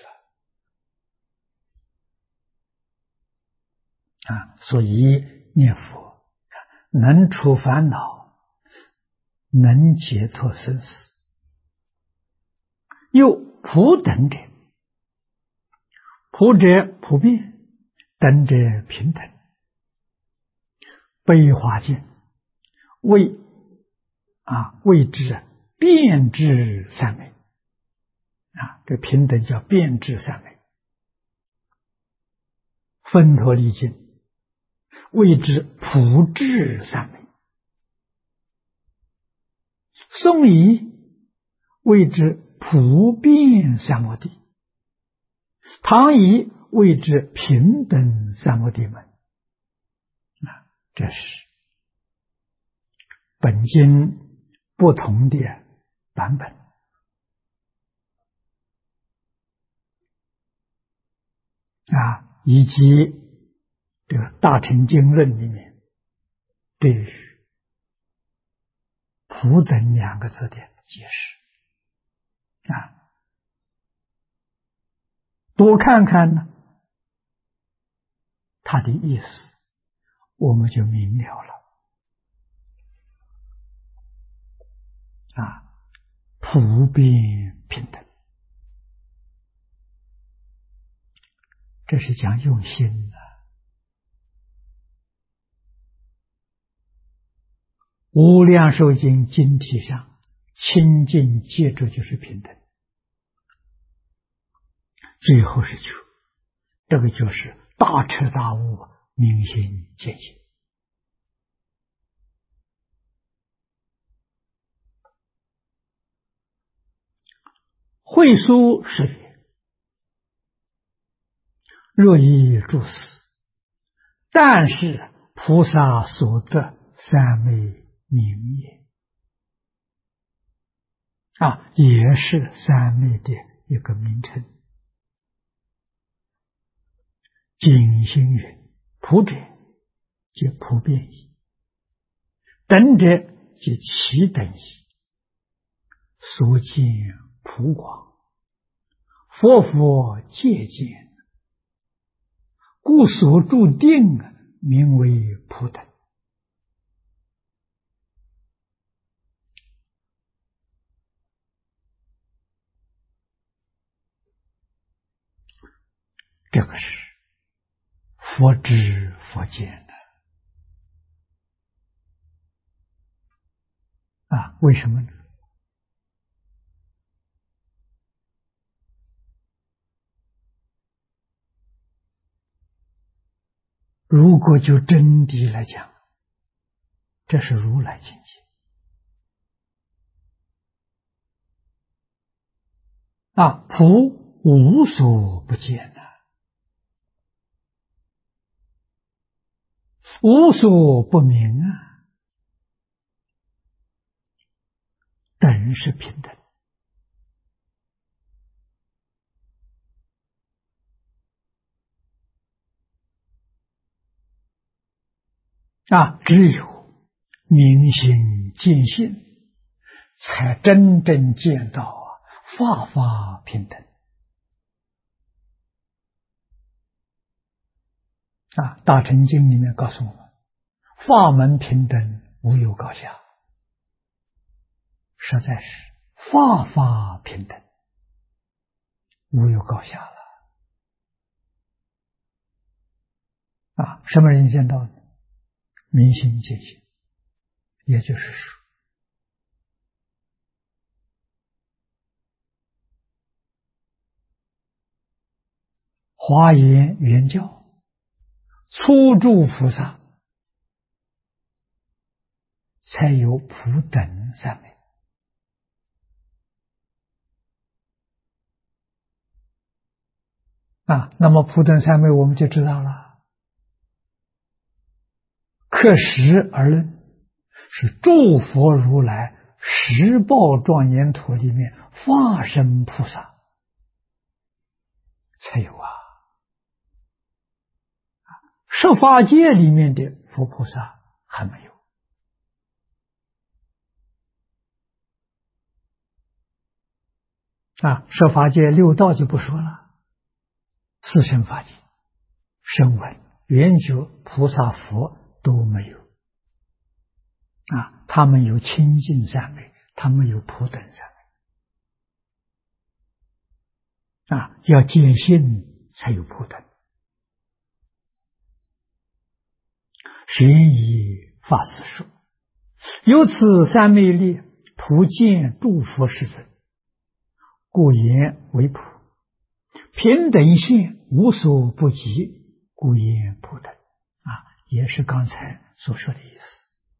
啊！所以念佛能除烦恼，能解脱生死，又普等者，普者普遍，等者平等。悲华经谓之遍智三昧啊，这平等叫遍智三昧。分陀利经谓之普智三昧。宋仪谓之普遍三摩地。唐仪谓之平等三摩地门啊，这是本经不同的版本啊，以及这个《大乘经论》里面对于普等两个字的解释啊，多看看呢，它的意思我们就明了了啊，普遍平等，这是讲用心的。无量寿经经体上清净戒着就是平等，最后是求这个就是大彻大悟、明心见性。慧疏是曰：若以诸死，但是菩萨所得三昧名也。也是三昧的一个名称。经行云：普者，即普遍义；等者，即其等义。所见普广，佛界见，故所住定名为普等。这个是佛知佛见的为什么呢？如果就真谛来讲，这是如来境界普无所不见无所不明等是平等只有明心见性，才真正见到法法平等大乘经里面告诉我们，法门平等，无有高下，实在是法法平等，无有高下了什么人见到呢？明心见性，也就是说，华严原教初住菩萨才有普等三昧那么普等三昧我们就知道了，克实而论，是诸佛如来十报庄严土里面化身菩萨才有十法界里面的佛菩萨还没有十法界六道就不说了，四圣法界声闻缘觉菩萨佛都没有他们有清净三昧，他们有普等三昧要见性才有普等。玄以法师说，由此三昧力，普见诸佛世尊，故言为普；平等性无所不及，故言普等也是刚才所说的意思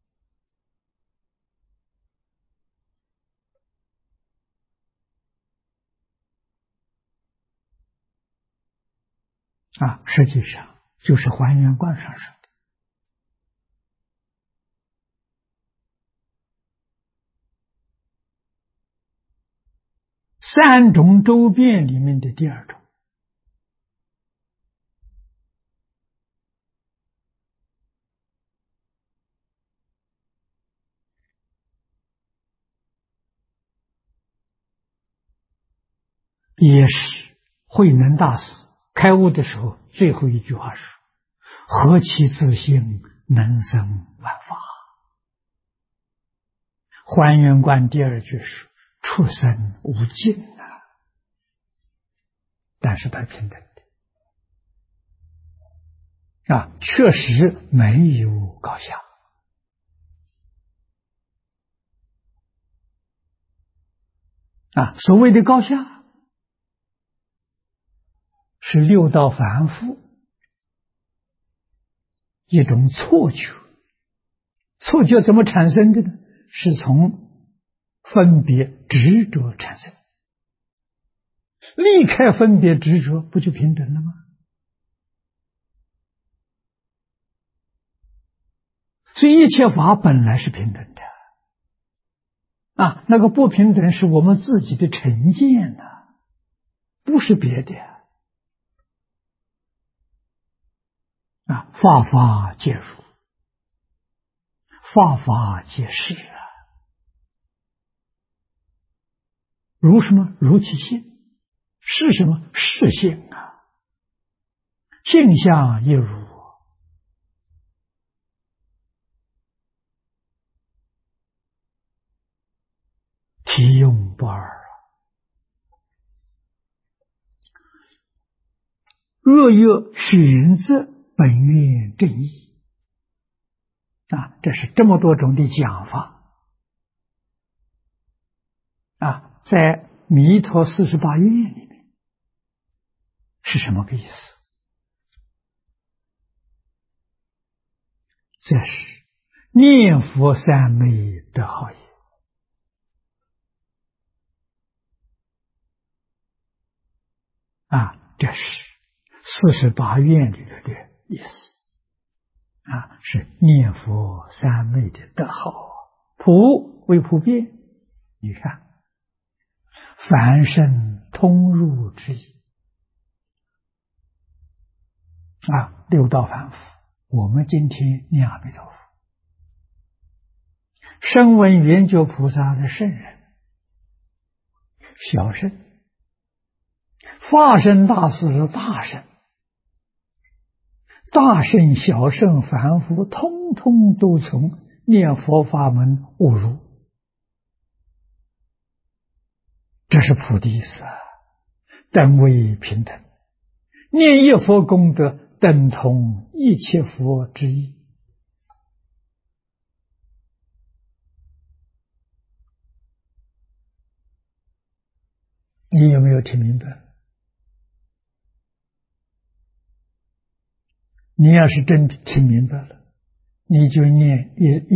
实际上就是还原观上说的三种周遍里面的第二种，也是慧能大师开悟的时候最后一句话是：何其自性，能生万法。还原观第二句是：出生无尽但是它平等的确实没有高下所谓的高下， 是六道凡夫一种错觉。错觉怎么产生的呢？是从分别执着产生。离开分别执着，不就平等了吗？所以一切法本来是平等的啊，那个不平等是我们自己的成见呐，不是别的啊。法法皆如，法法皆是啊。如什么？如其性。是什么？是性啊。性相亦如。体用不二啊。若欲选择本愿正义啊，这是这么多种的讲法啊，在弥陀48愿里面是什么个意思？这是念佛三昧得好也啊，这是48愿里头的意思啊，是念佛三昧的得好。普为普遍，你看凡圣通入之意啊，六道凡夫，我们今天念阿弥陀佛，声闻缘觉菩萨的圣人、小圣，化身大士是大圣，大圣、小圣、凡夫，通通都从念佛法门悟入，这是普的意思啊，等为平等，念一佛功德等同一切佛之意。你有没有听明白？你要是真听明白了，你就念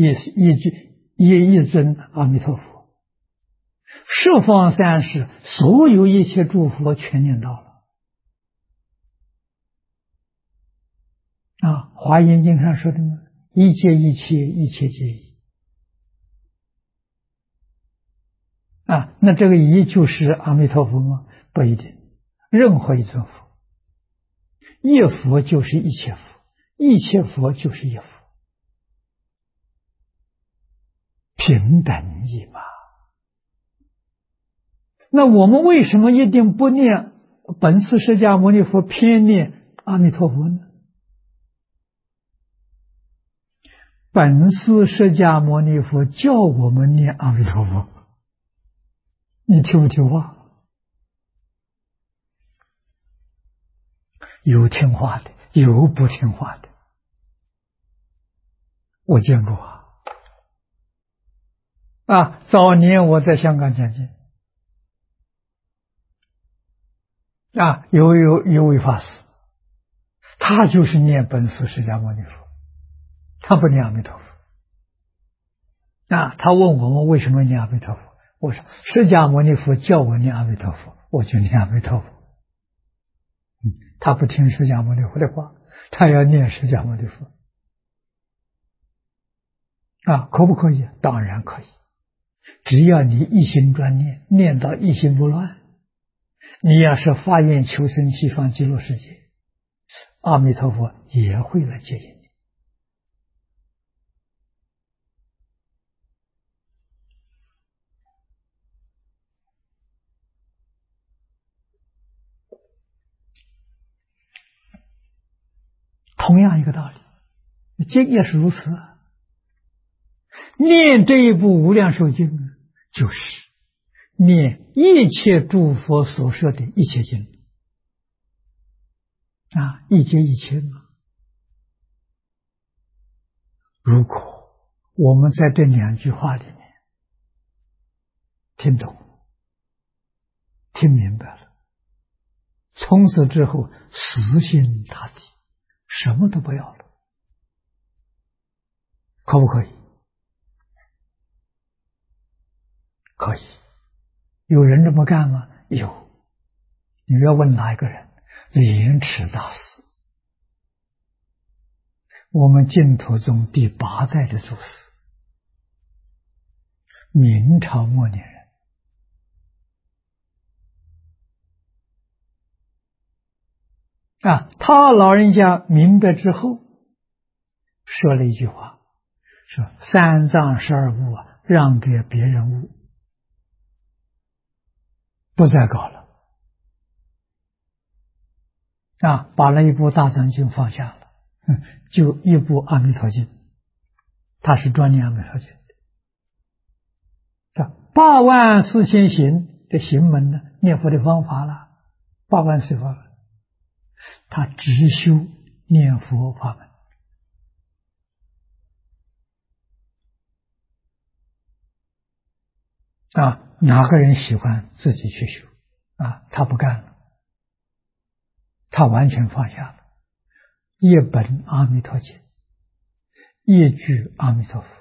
一尊阿弥陀佛，十方三世所有一切诸佛全念到了啊！华严经上说的呢，一切一切，一切皆一啊。那这个一就是阿弥陀佛吗？不一定，任何一尊佛，一佛就是一切佛，一切佛就是一佛，平等义嘛。那我们为什么一定不念本师释迦牟尼佛，偏念阿弥陀佛呢？本师释迦牟尼佛叫我们念阿弥陀佛，你听不听话？有听话的，有不听话的，我见过啊。早年我在香港讲经啊，有位法师，他就是念本师释迦牟尼佛，他不念阿弥陀佛啊。他问我们为什么念阿弥陀佛，我说释迦牟尼佛叫我念阿弥陀佛，我就念阿弥陀佛。他不听释迦牟尼佛的话，他要念释迦牟尼佛啊，可不可以？当然可以，只要你一心专念，念到一心不乱，你要是发愿求生西方极乐世界，阿弥陀佛也会来接引你。同样一个道理，经也是如此啊。念这一部无量寿经，就是念一切诸佛所说的一切经啊，一切一切嘛。如果我们在这两句话里面听懂、听明白了， 从此之后死心塌地，什么都不要了，可不可以？可以。有人这么干吗？有。你要问哪一个人？莲池大师，我们净土宗第8代的祖师，明朝末年人。他老人家明白之后，说了一句话，说三藏12部让给别人悟，不再搞了。把那一部大藏经放下了，就一部阿弥陀经，他是专念阿弥陀经的。8万4千行的行门呢，念佛的方法了，8万4法门，他只修念佛法门。哪个人喜欢自己去修他不干了，他完全放下了，一本阿弥陀经，一句阿弥陀佛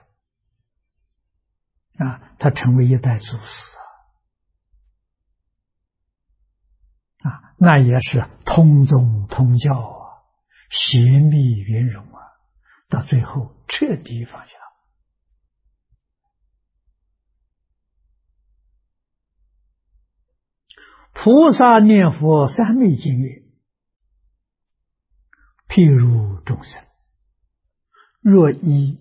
他成为一代祖师那也是通宗通教邪密圆融到最后彻底放下。菩萨念佛三昧经曰：譬如众生，若依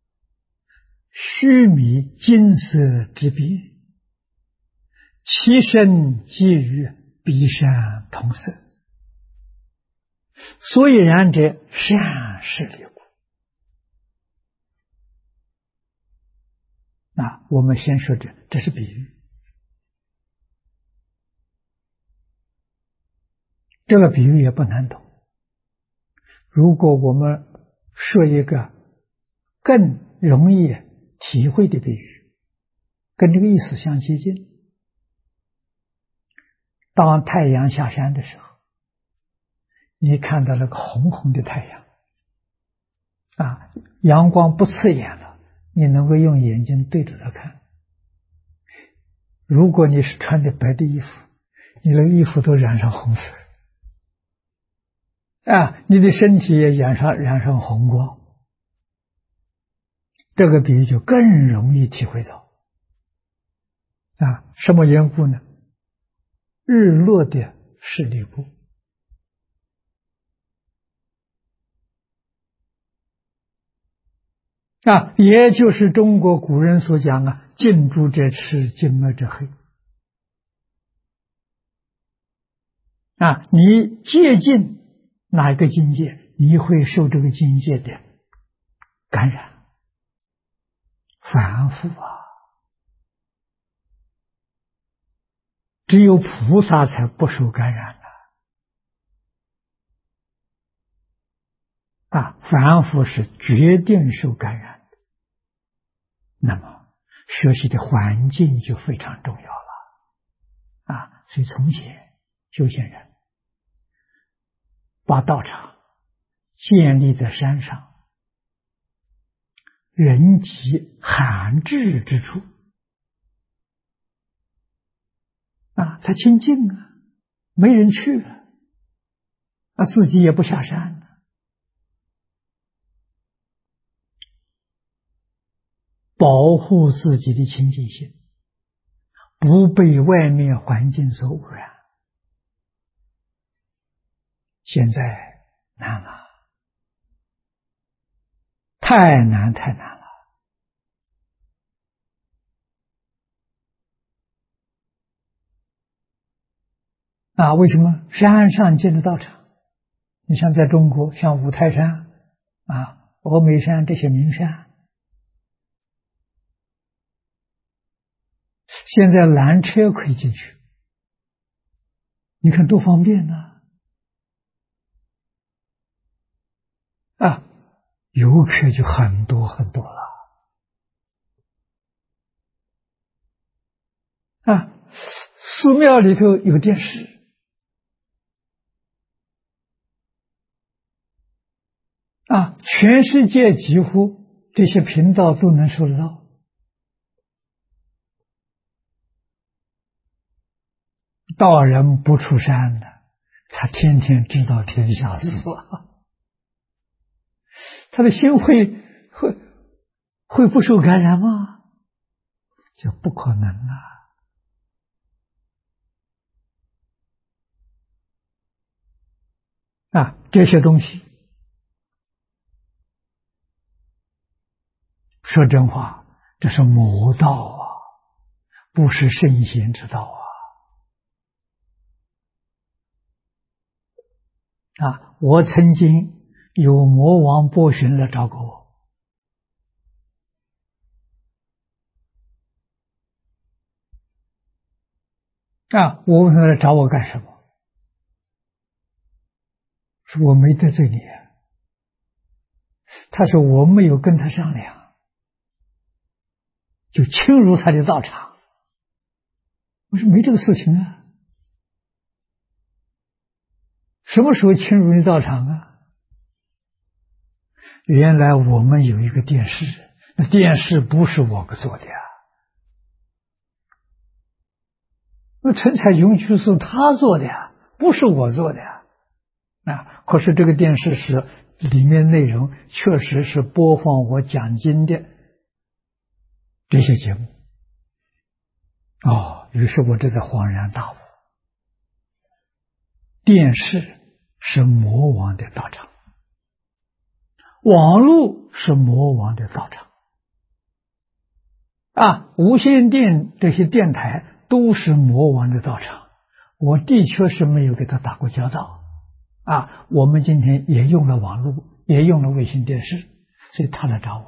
须弥金色之别，其身即与彼山同色，所以然者，善是离故。我们先说这是比喻，这个比喻也不难懂。如果我们说一个更容易体会的比喻，跟这个意思相接近。当太阳下山的时候，你看到那个红红的太阳阳光不刺眼了，你能够用眼睛对着它看。如果你是穿的白的衣服，你的衣服都染上红色你的身体也染上红光，这个比喻就更容易体会到什么缘故呢？日落的是离故也就是中国古人所讲近朱者赤，近墨者黑你接近哪一个境界，你会受这个境界的感染，反复只有菩萨才不受感染反复是决定受感染的。那么学习的环境就非常重要了所以从前修行人把道场建立在山上，人迹罕至之处他清净没人去自己也不下山保护自己的清净心，不被外面环境所污染。现在难了，太难了为什么山上建的道场？你像在中国，像五台山峨眉山这些名山，现在缆车可以进去，你看多方便游客就很多了寺庙里头有电视全世界几乎这些频道都能收得到。道人不出山的，他天天知道天下事啊，他的心会不受感染吗？就不可能这些东西，说真话，这是魔道啊，不是圣贤之道我曾经有魔王波旬来找过我问他来找我干什么？说我没得罪你。他说我没有跟他商量，就侵入他的道场。我说没这个事情啊。什么时候侵入你道场啊？原来我们有一个电视，那电视不是我做的那陈彩云就是他做的不是我做的可是这个电视是里面内容确实是播放我讲经的这些节目于是我这才恍然大悟，电视是魔王的道场，网络是魔王的道场无线电这些电台都是魔王的道场。我的确是没有给他打过交道我们今天也用了网络，也用了卫星电视，所以他来找我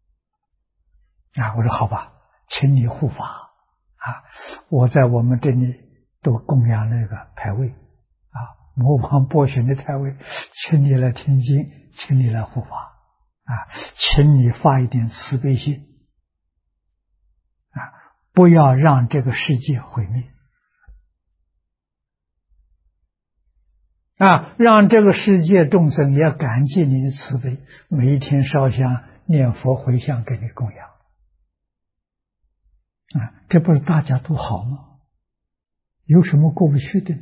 我说好吧，请你护法我在我们这里都供养那个牌位魔王波旬的牌位，请你来听经，请你来护法请你发一点慈悲心不要让这个世界毁灭让这个世界众生也感激你的慈悲，每一天烧香念佛回向给你供养这不是大家都好吗？有什么过不去的呢？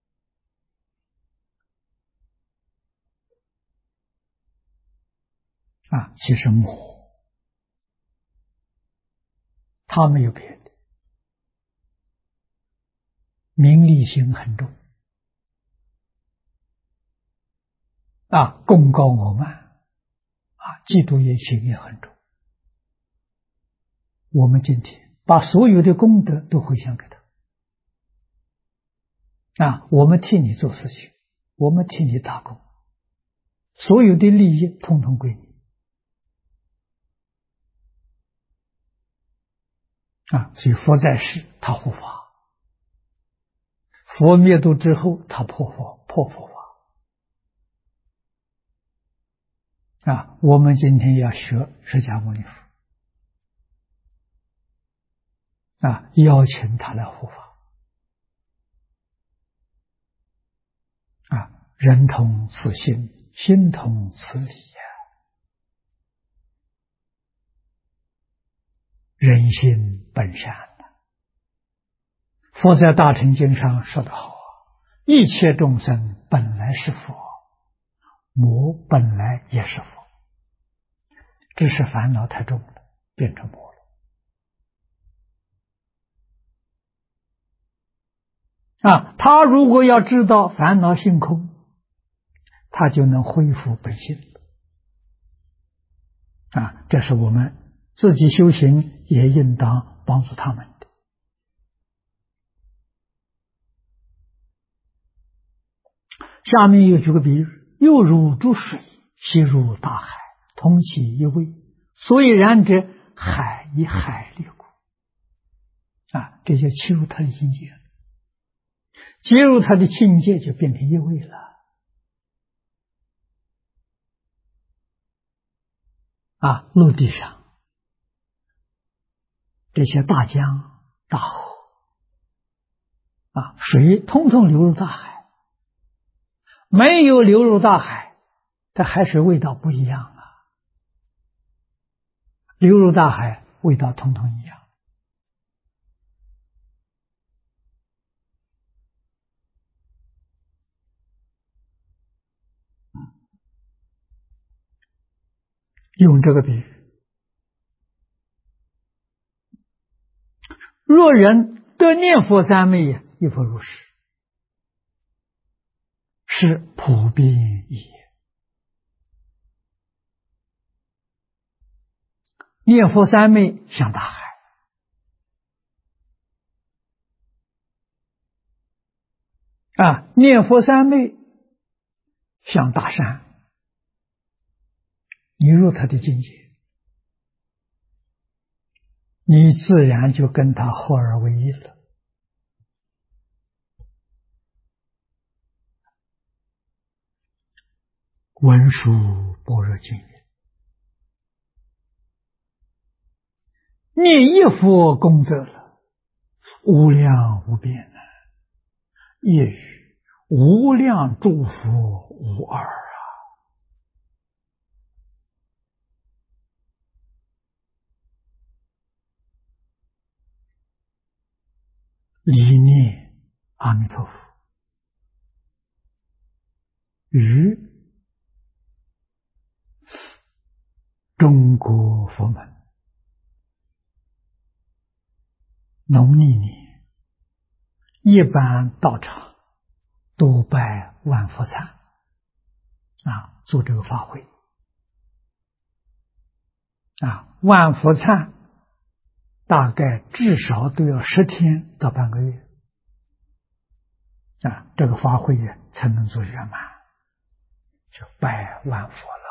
其实魔他没有别的，名利心很重功高我慢嫉妒也心也很重。我们今天把所有的功德都回向给他我们替你做事情，我们替你打工，所有的利益统统归你所以佛在世他护法，佛灭度之后他破佛法我们今天要学释迦牟尼佛邀请他来护法人同此心，心同此理人心本善佛在大乘经上说得好一切众生本来是佛，魔本来也是佛，只是烦恼太重了，变成魔了他如果要知道烦恼性空，他就能恢复本性这是我们自己修行也应当帮助他们的下面又举个比喻，又如诸水悉入大海，同其一味，所以然者，海以海力故这就切入他的境界了，接入他的境界就变成一味了陆地上这些大江大河水通通流入大海，没有流入大海， 它海水味道不一样啊，流入大海，味道统统一样。用这个比喻，若人得念佛三昧，亦复如是，是普遍义。念佛三昧像大海，念佛三昧像大山，你入他的境界，你自然就跟他合而为一了。文殊般若经云：念一佛功德了，无量无边啊，业与无量诸佛无二啊。理念阿弥陀佛，与中国佛门农历年一般道场都拜万佛忏做这个法会万佛忏大概至少都要10天到半个月这个法会才能做圆满，就拜万佛了。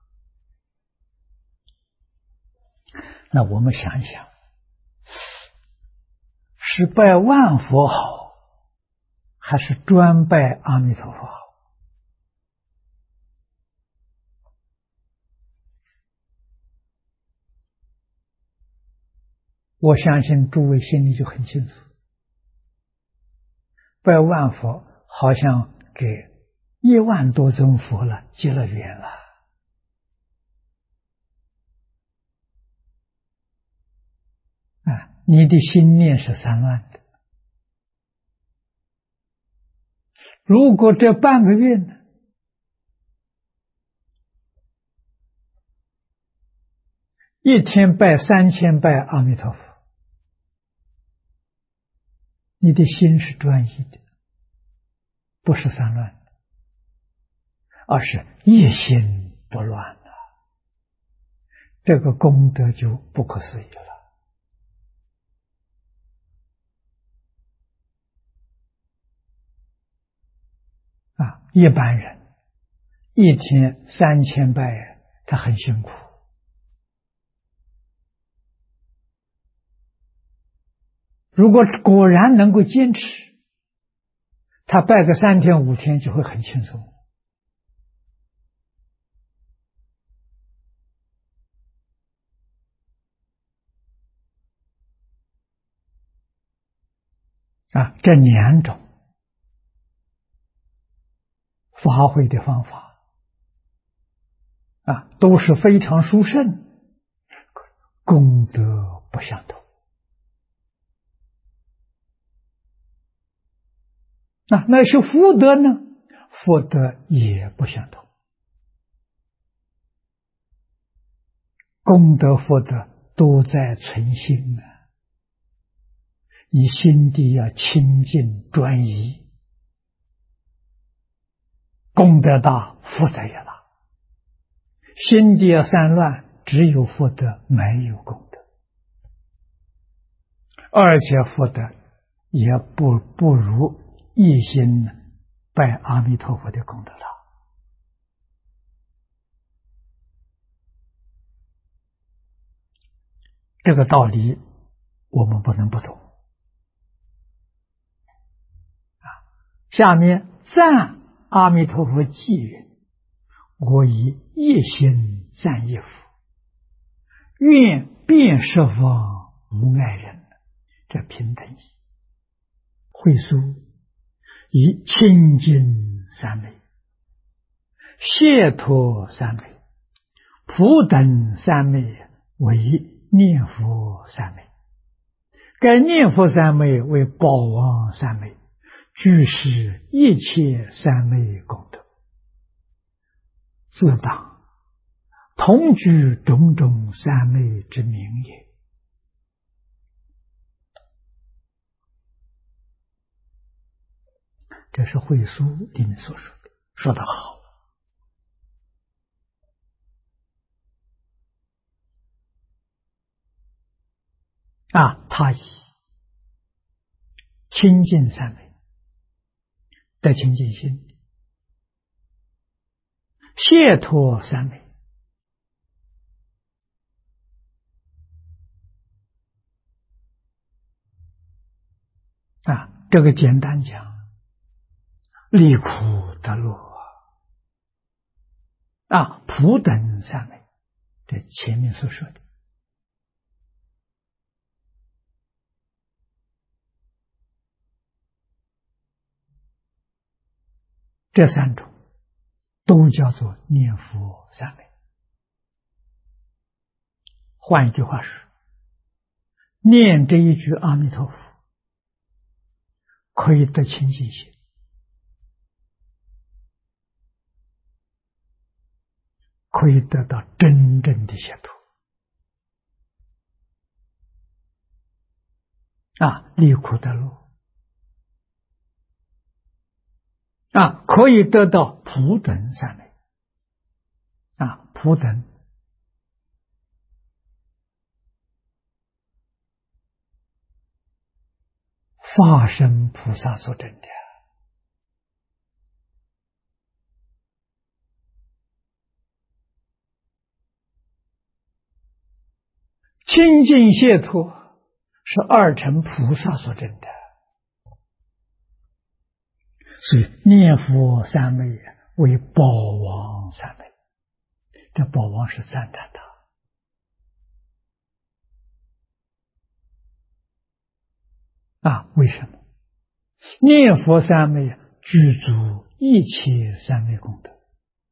那我们想一想，是拜万佛好，还是专拜阿弥陀佛好？我相信诸位心里就很清楚，拜万佛好像给1万多尊佛了结了缘了。你的心念是散乱的。如果这半个月呢，一天拜3000拜阿弥陀佛，你的心是专一的，不是散乱的，而是一心不乱的，这个功德就不可思议了。一般人一天3000拜，他很辛苦。如果果然能够坚持，他拜个3天5天就会很轻松。这2种发挥的方法都是非常殊胜，功德不相同。那是福德呢？福德也不相同。功德福德都在存心你心地要清净专一，功德大，福德也大。心地要散乱，只有福德没有功德，而且福德也不如一心拜阿弥陀佛的功德大。这个道理我们不能不懂。下面赞阿弥陀佛偈云：我以一心赞一佛，愿遍十方无碍人。这平等义。会疏以清净三昧， 解脱三昧、普等三昧为念佛三昧，该念佛三昧为宝王三昧，具是一切三昧功德，自当同居种种三昧之名也。这是慧疏里面所说的，说得好。他以清净三昧得清净心，解脱三昧这个简单讲，离苦得乐普等三昧，这前面所说的。这三种都叫做念佛三昧。换一句话说，念这一句阿弥陀佛可以得清净心，可以得到真正的解脱离苦得乐可以得到普等三昧普等法身菩萨所证的清净解脱是二乘菩萨所证的，所以念佛三昧为宝王三昧。这宝王是赞叹他为什么？念佛三昧具足一切三昧功德。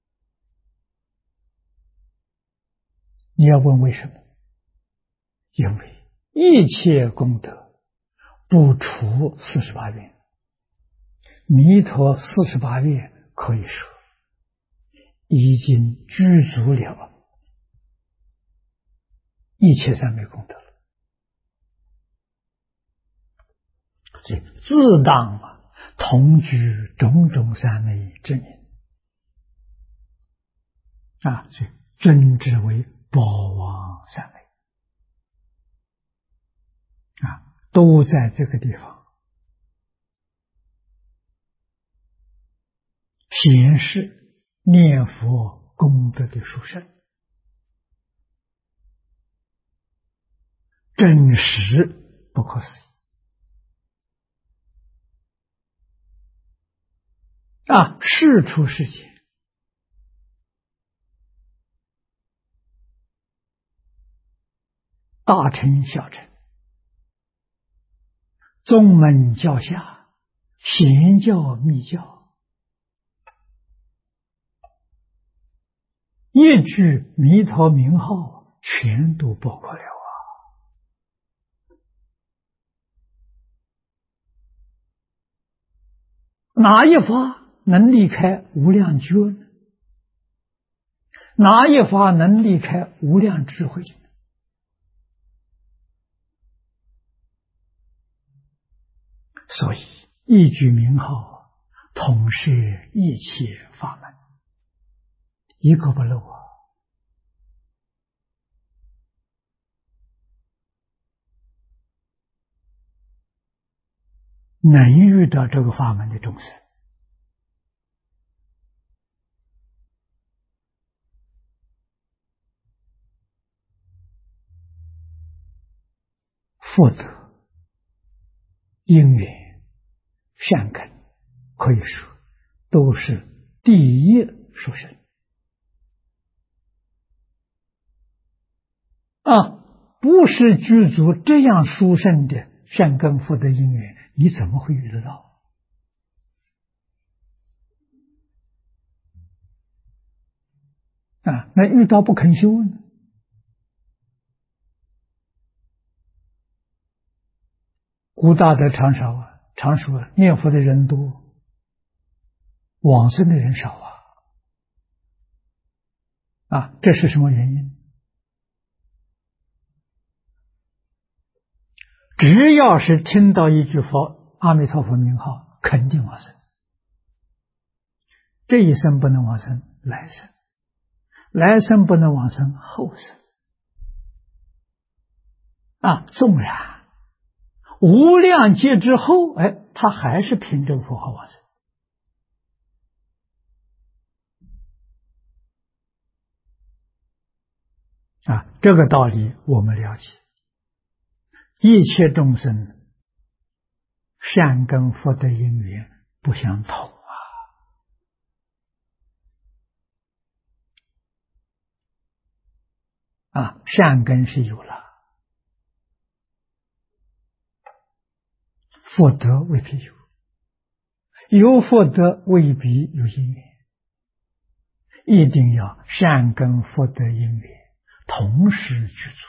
你要问为什么？因为一切功德不除48愿，弥陀48愿可以说已经具足了一切三昧功德了，所以自当同居种种三昧之名所以尊之为宝王三昧都在这个地方显示念佛功德的殊胜，真实不可思议世出世间大乘小乘宗门教下显教密教一句弥陀名号全都包括了哪一法能离开无量觉呢？哪一法能离开无量智慧呢？所以一句名号统摄一切法门，一个不漏能遇到这个法门的众生福德因缘善根，可以说都是第一殊胜不是具足这样殊胜的善根福德因缘，你怎么会遇得到那遇到不肯修呢？古大德常说念佛的人多，往生的人少这是什么原因？只要是听到一句阿弥陀佛名号，肯定往生。这一生不能往生，来生；来生不能往生，后生。纵然无量劫之后，他还是凭这个佛号往生。这个道理我们了解。一切众生善根福德因缘不相同善根是有了，福德未必有，有福德未必有因缘，一定要善根福德因缘同时具足，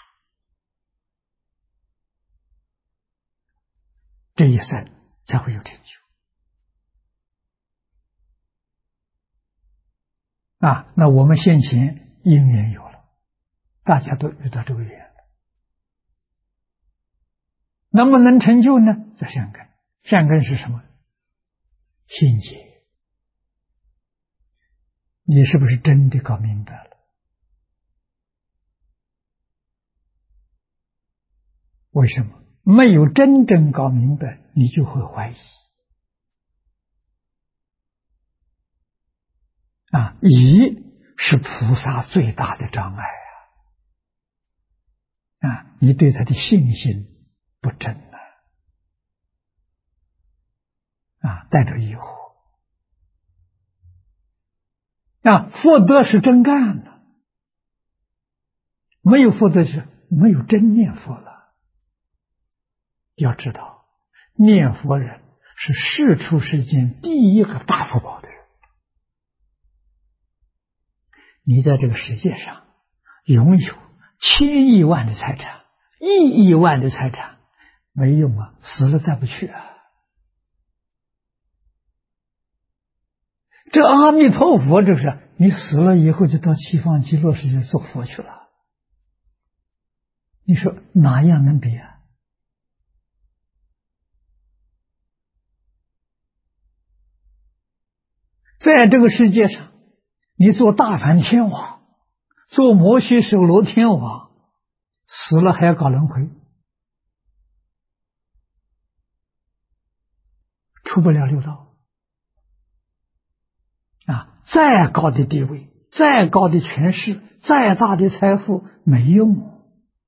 这一生才会有成就。那我们先前因缘有了，大家都遇到这个缘了，能不能成就呢？在善根。善根是什么？心结。你是不是真的搞明白了？为什么？没有真正搞明白，你就会怀疑。疑是菩萨最大的障碍你对他的信心不真带着疑惑。福德是真干的，没有福德是没有真念佛了。要知道，念佛人是世出世间第一个大福报的人。你在这个世界上拥有千亿万的财产，亿万的财产，没用死了再不去这阿弥陀佛，这是你死了以后就到西方极乐世界做佛去了。你说哪样能比在这个世界上，你做大梵天王，做摩悉首罗天王，死了还要搞轮回，出不了六道再高的地位，再高的权势，再大的财富没用。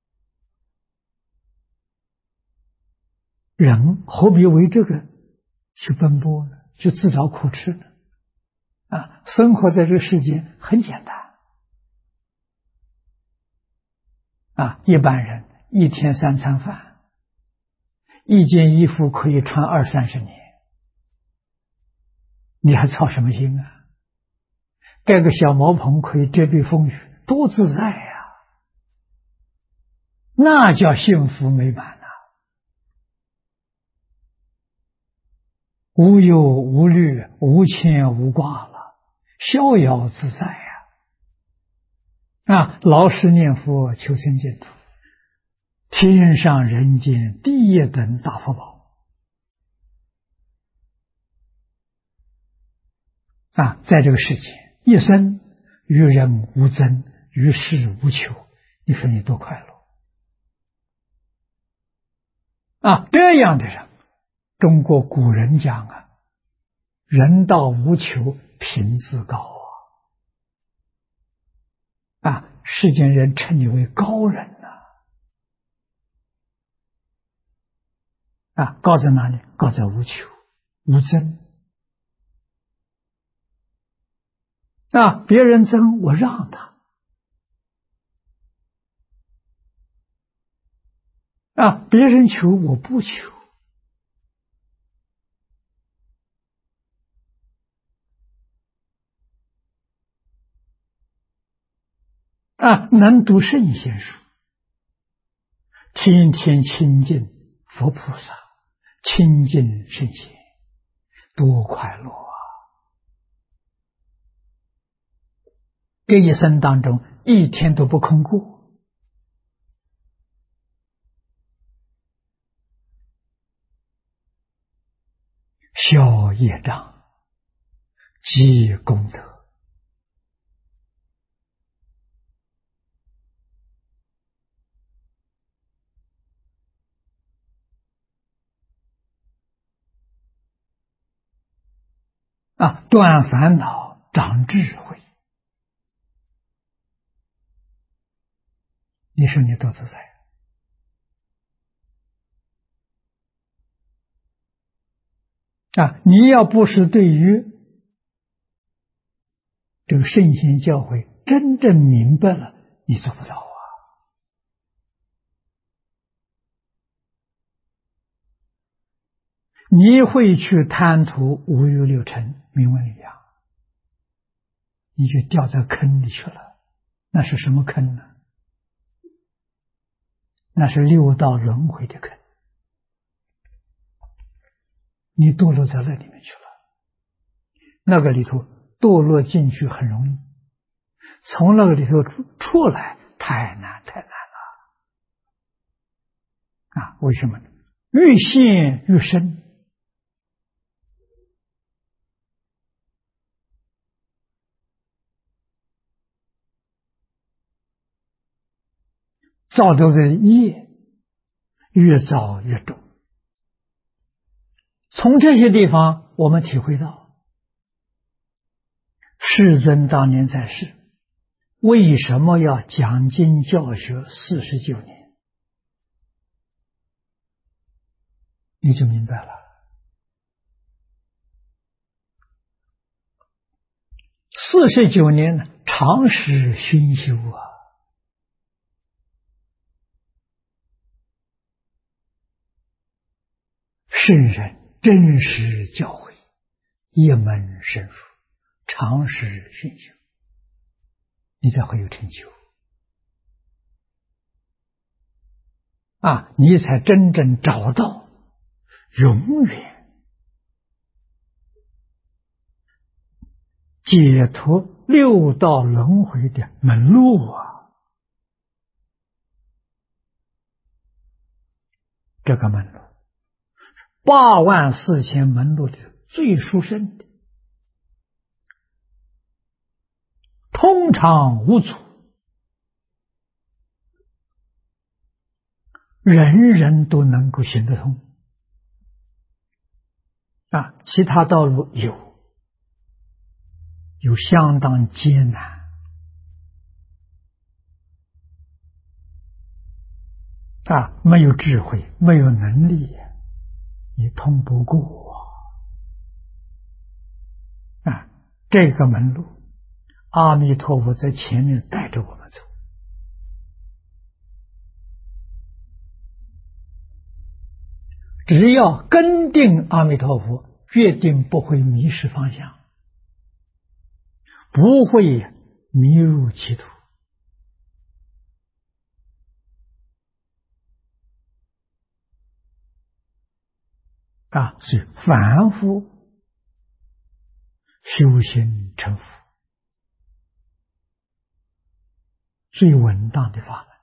人何必为这个去奔波呢？去自找苦吃呢？生活在这个世界很简单一般人一天3餐饭，一件衣服可以穿20-30年，你还操什么心盖个小茅棚可以遮蔽风雨，多自在那叫幸福美满无忧无虑，无牵无挂了，逍遥自在老实念佛，求生净土，天上人间第一等大福报在这个世界一生与人无争，与世无求，你说你多快乐这样的人，中国古人讲人道无求，品自高世间人称你为高人高在哪里？高在无求无争别人争我让他别人求我不求能读圣贤书，天天亲近佛菩萨，亲近圣贤，多快乐啊！这一生当中，一天都不空过。消业障，积功德。断烦恼，长智慧。你说你多自在你要不是对于这个圣贤教诲真正明白了，你做不到啊。你会去贪图五欲六尘、名闻利养，你就掉在坑里去了。那是什么坑呢？那是六道轮回的坑，你堕落在那里面去了。那个里头堕落进去很容易，从那个里头出来太难太难了。为什么呢？越陷越深。造的这业越造越重。从这些地方我们体会到，世尊当年在世为什么要讲经教学49年，你就明白了。49年呢，常时熏修啊。圣人真实教诲，一门深入，常时熏修，你才会有成就你才真正找到永远解脱六道轮回的门路啊！这个门路84000门路里最殊胜的，通常无阻，人人都能够行得通其他道路有相当艰难没有智慧，没有能力，你通不过这个门路，阿弥陀佛在前面带着我们走。只要跟定阿弥陀佛，决定不会迷失方向，不会迷入歧途所以凡夫修行成佛最稳当的法门，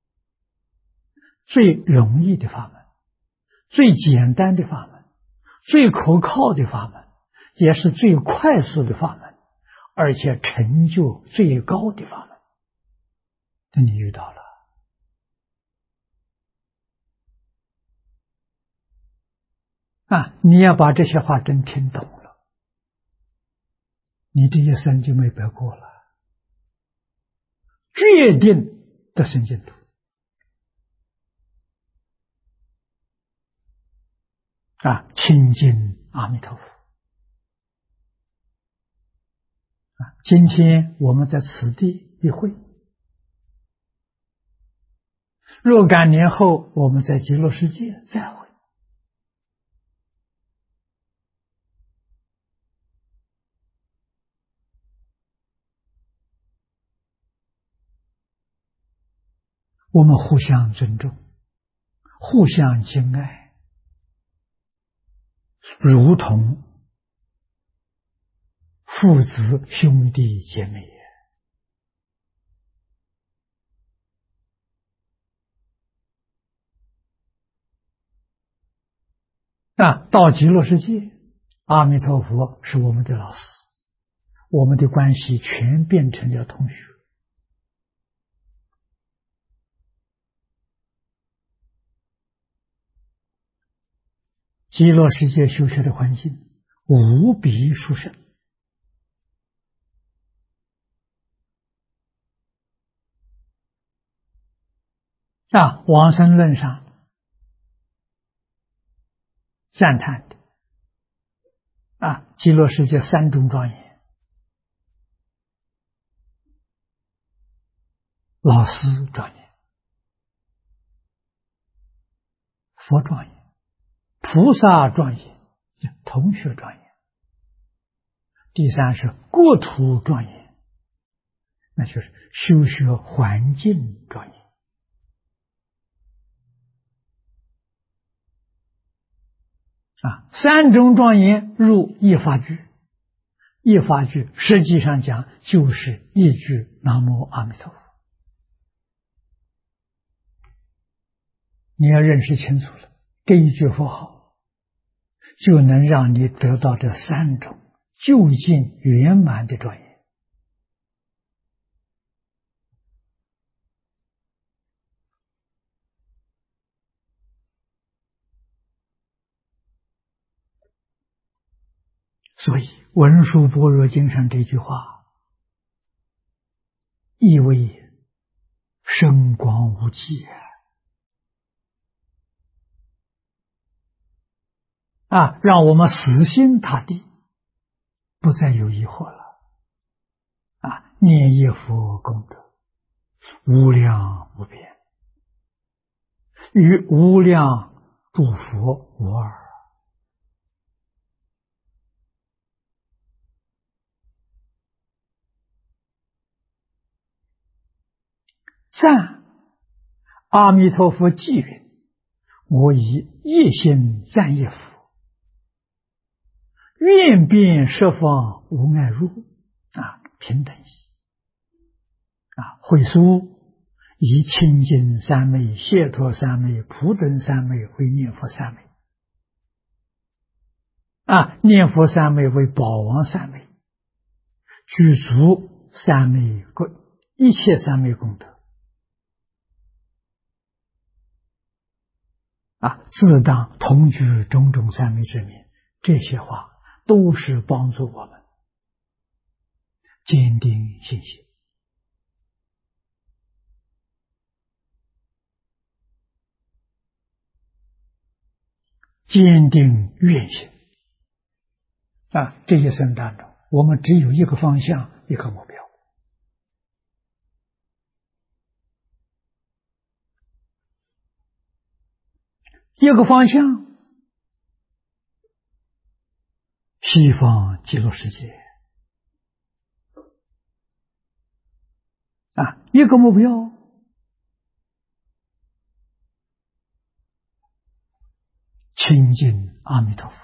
最容易的法门，最简单的法门，最可靠的法门，也是最快速的法门，而且成就最高的法门。那你遇到了你要把这些话真听懂了，你这一生就没白过了，决定得生净土亲近阿弥陀佛今天我们在此地一会，若干年后我们在极乐世界再会。 我们互相尊重，互相敬爱，如同父子兄弟姐妹。到极乐世界，阿弥陀佛是我们的老师，我们的关系全变成了同学。极乐世界修学的环境无比殊胜。往生论上赞叹的极乐世界三种庄严：老师庄严、佛庄严、菩萨庄严、同学庄严。第三是国土庄严，那就是修学环境庄严。三种庄严入一法句，一法句实际上讲就是一句南无阿弥陀佛。你要认识清楚了，这一句佛号就能让你得到这三种究竟圆满的庄严。所以文殊般若经上这句话意味深广无际让我们死心塌地，不再有疑惑了。念一佛功德无量无边，与无量诸佛无二。赞阿弥陀佛偈云：我以一心赞一佛，愿遍十方无碍入。平等心。会疏以清净三昧、解脱三昧、普等三昧为念佛三昧。念佛三昧为宝王三昧，具足三昧一切三昧功德。自当同居种种三昧之名，这些话都是帮助我们坚定信心，坚定愿心。这一生当中，我们只有一个方向，一个目标。一个方向，西方极乐世界。一个目标，亲近阿弥陀佛，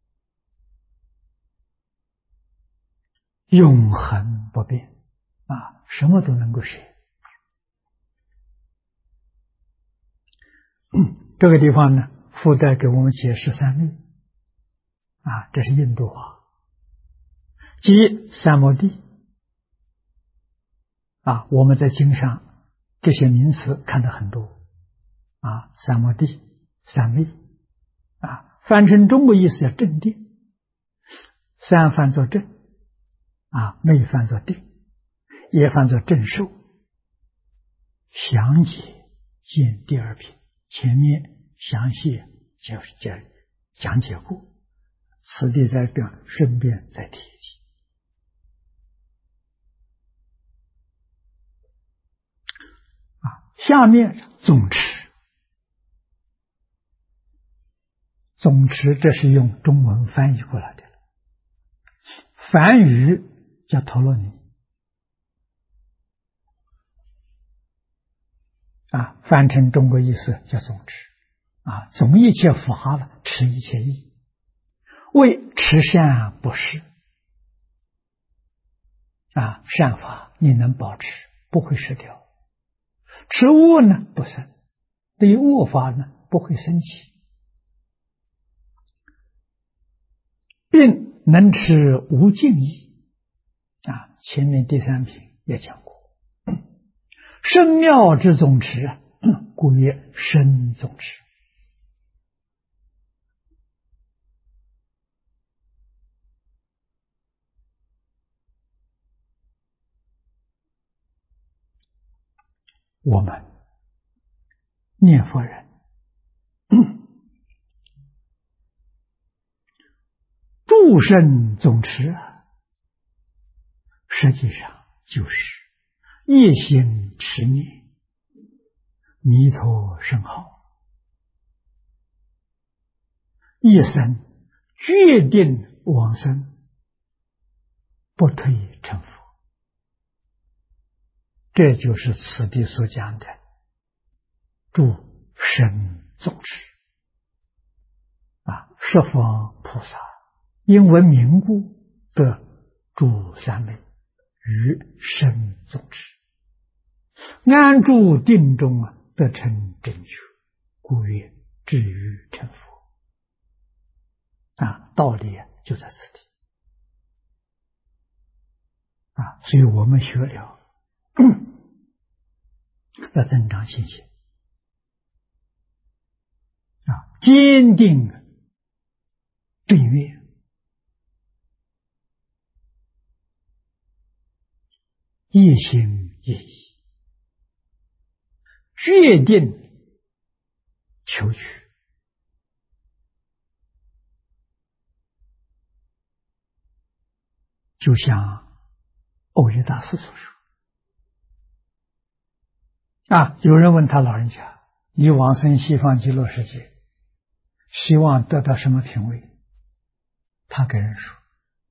永恒不变。什么都能够学。这个地方呢，附带给我们解释三昧。这是印度话，即三摩地。我们在经上这些名词看得很多。三摩地、三昧。翻成中国意思叫正定。三翻作正，昧翻作定，也翻作正受。详解见第二品，前面详细讲解过，此地在这顺便再提一提。下面总持，总持这是用中文翻译过来的，梵语叫陀罗尼。 翻成中国意思叫总持总一切法了，持一切义，为持善不施善法你能保持，不会失掉；持恶呢不生，对于恶法呢不会生起，并能持无尽意前面第3品也讲过，深妙之总持故曰深总持。我们念佛人诸生总持实际上就是一心持念弥陀圣号，一生决定往生，不退成佛。这就是此地所讲的诸生总持十方菩萨因闻名故得诸三昧与生总持，安住定中得成正觉，故曰至于成佛道理就在此地所以我们学了要增长信心坚定正愿，一心一意，决定求取，就像欧耶大师所说有人问他老人家，你往生西方极乐世界希望得到什么品位？他跟人说，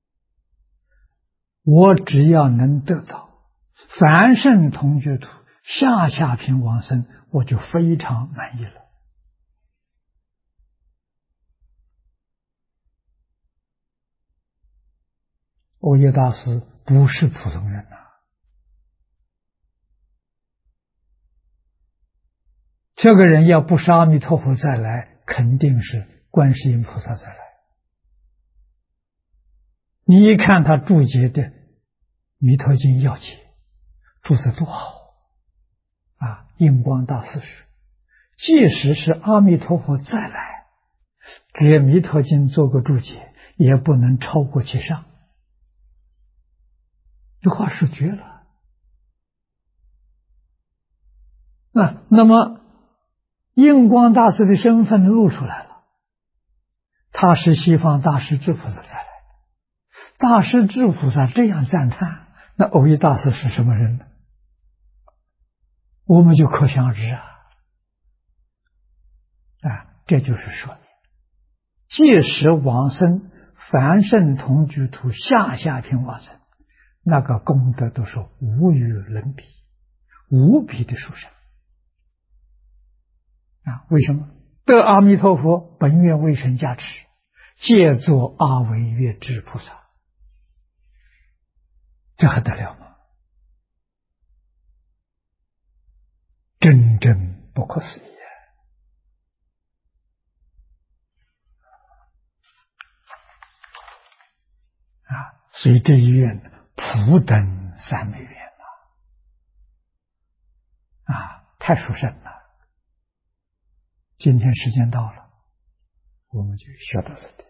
我只要能得到凡圣同居土下品往生，我就非常满意了。欧耶大师不是普通人这个人要不是阿弥陀佛再来，肯定是观世音菩萨再来。你一看他注解的《弥陀经要解》注得多好印光大师说，即使是阿弥陀佛再来给《弥陀经》做个注解，也不能超过其上。这话说绝了那么印光大师的身份露出来了，他是西方大师智菩萨再来的。大师智菩萨这样赞叹，那藕益大师是什么人呢？我们就可想而知这就是说明，即使往生凡圣同居土下品往生，那个功德都是无与伦比，无比的殊胜为什么？得阿弥陀佛本愿威神加持，借作阿惟越致菩萨，这还得了吗？真正不可思议所以这一愿普等三昧愿太殊胜了。今天时间到了，我们就学到这里。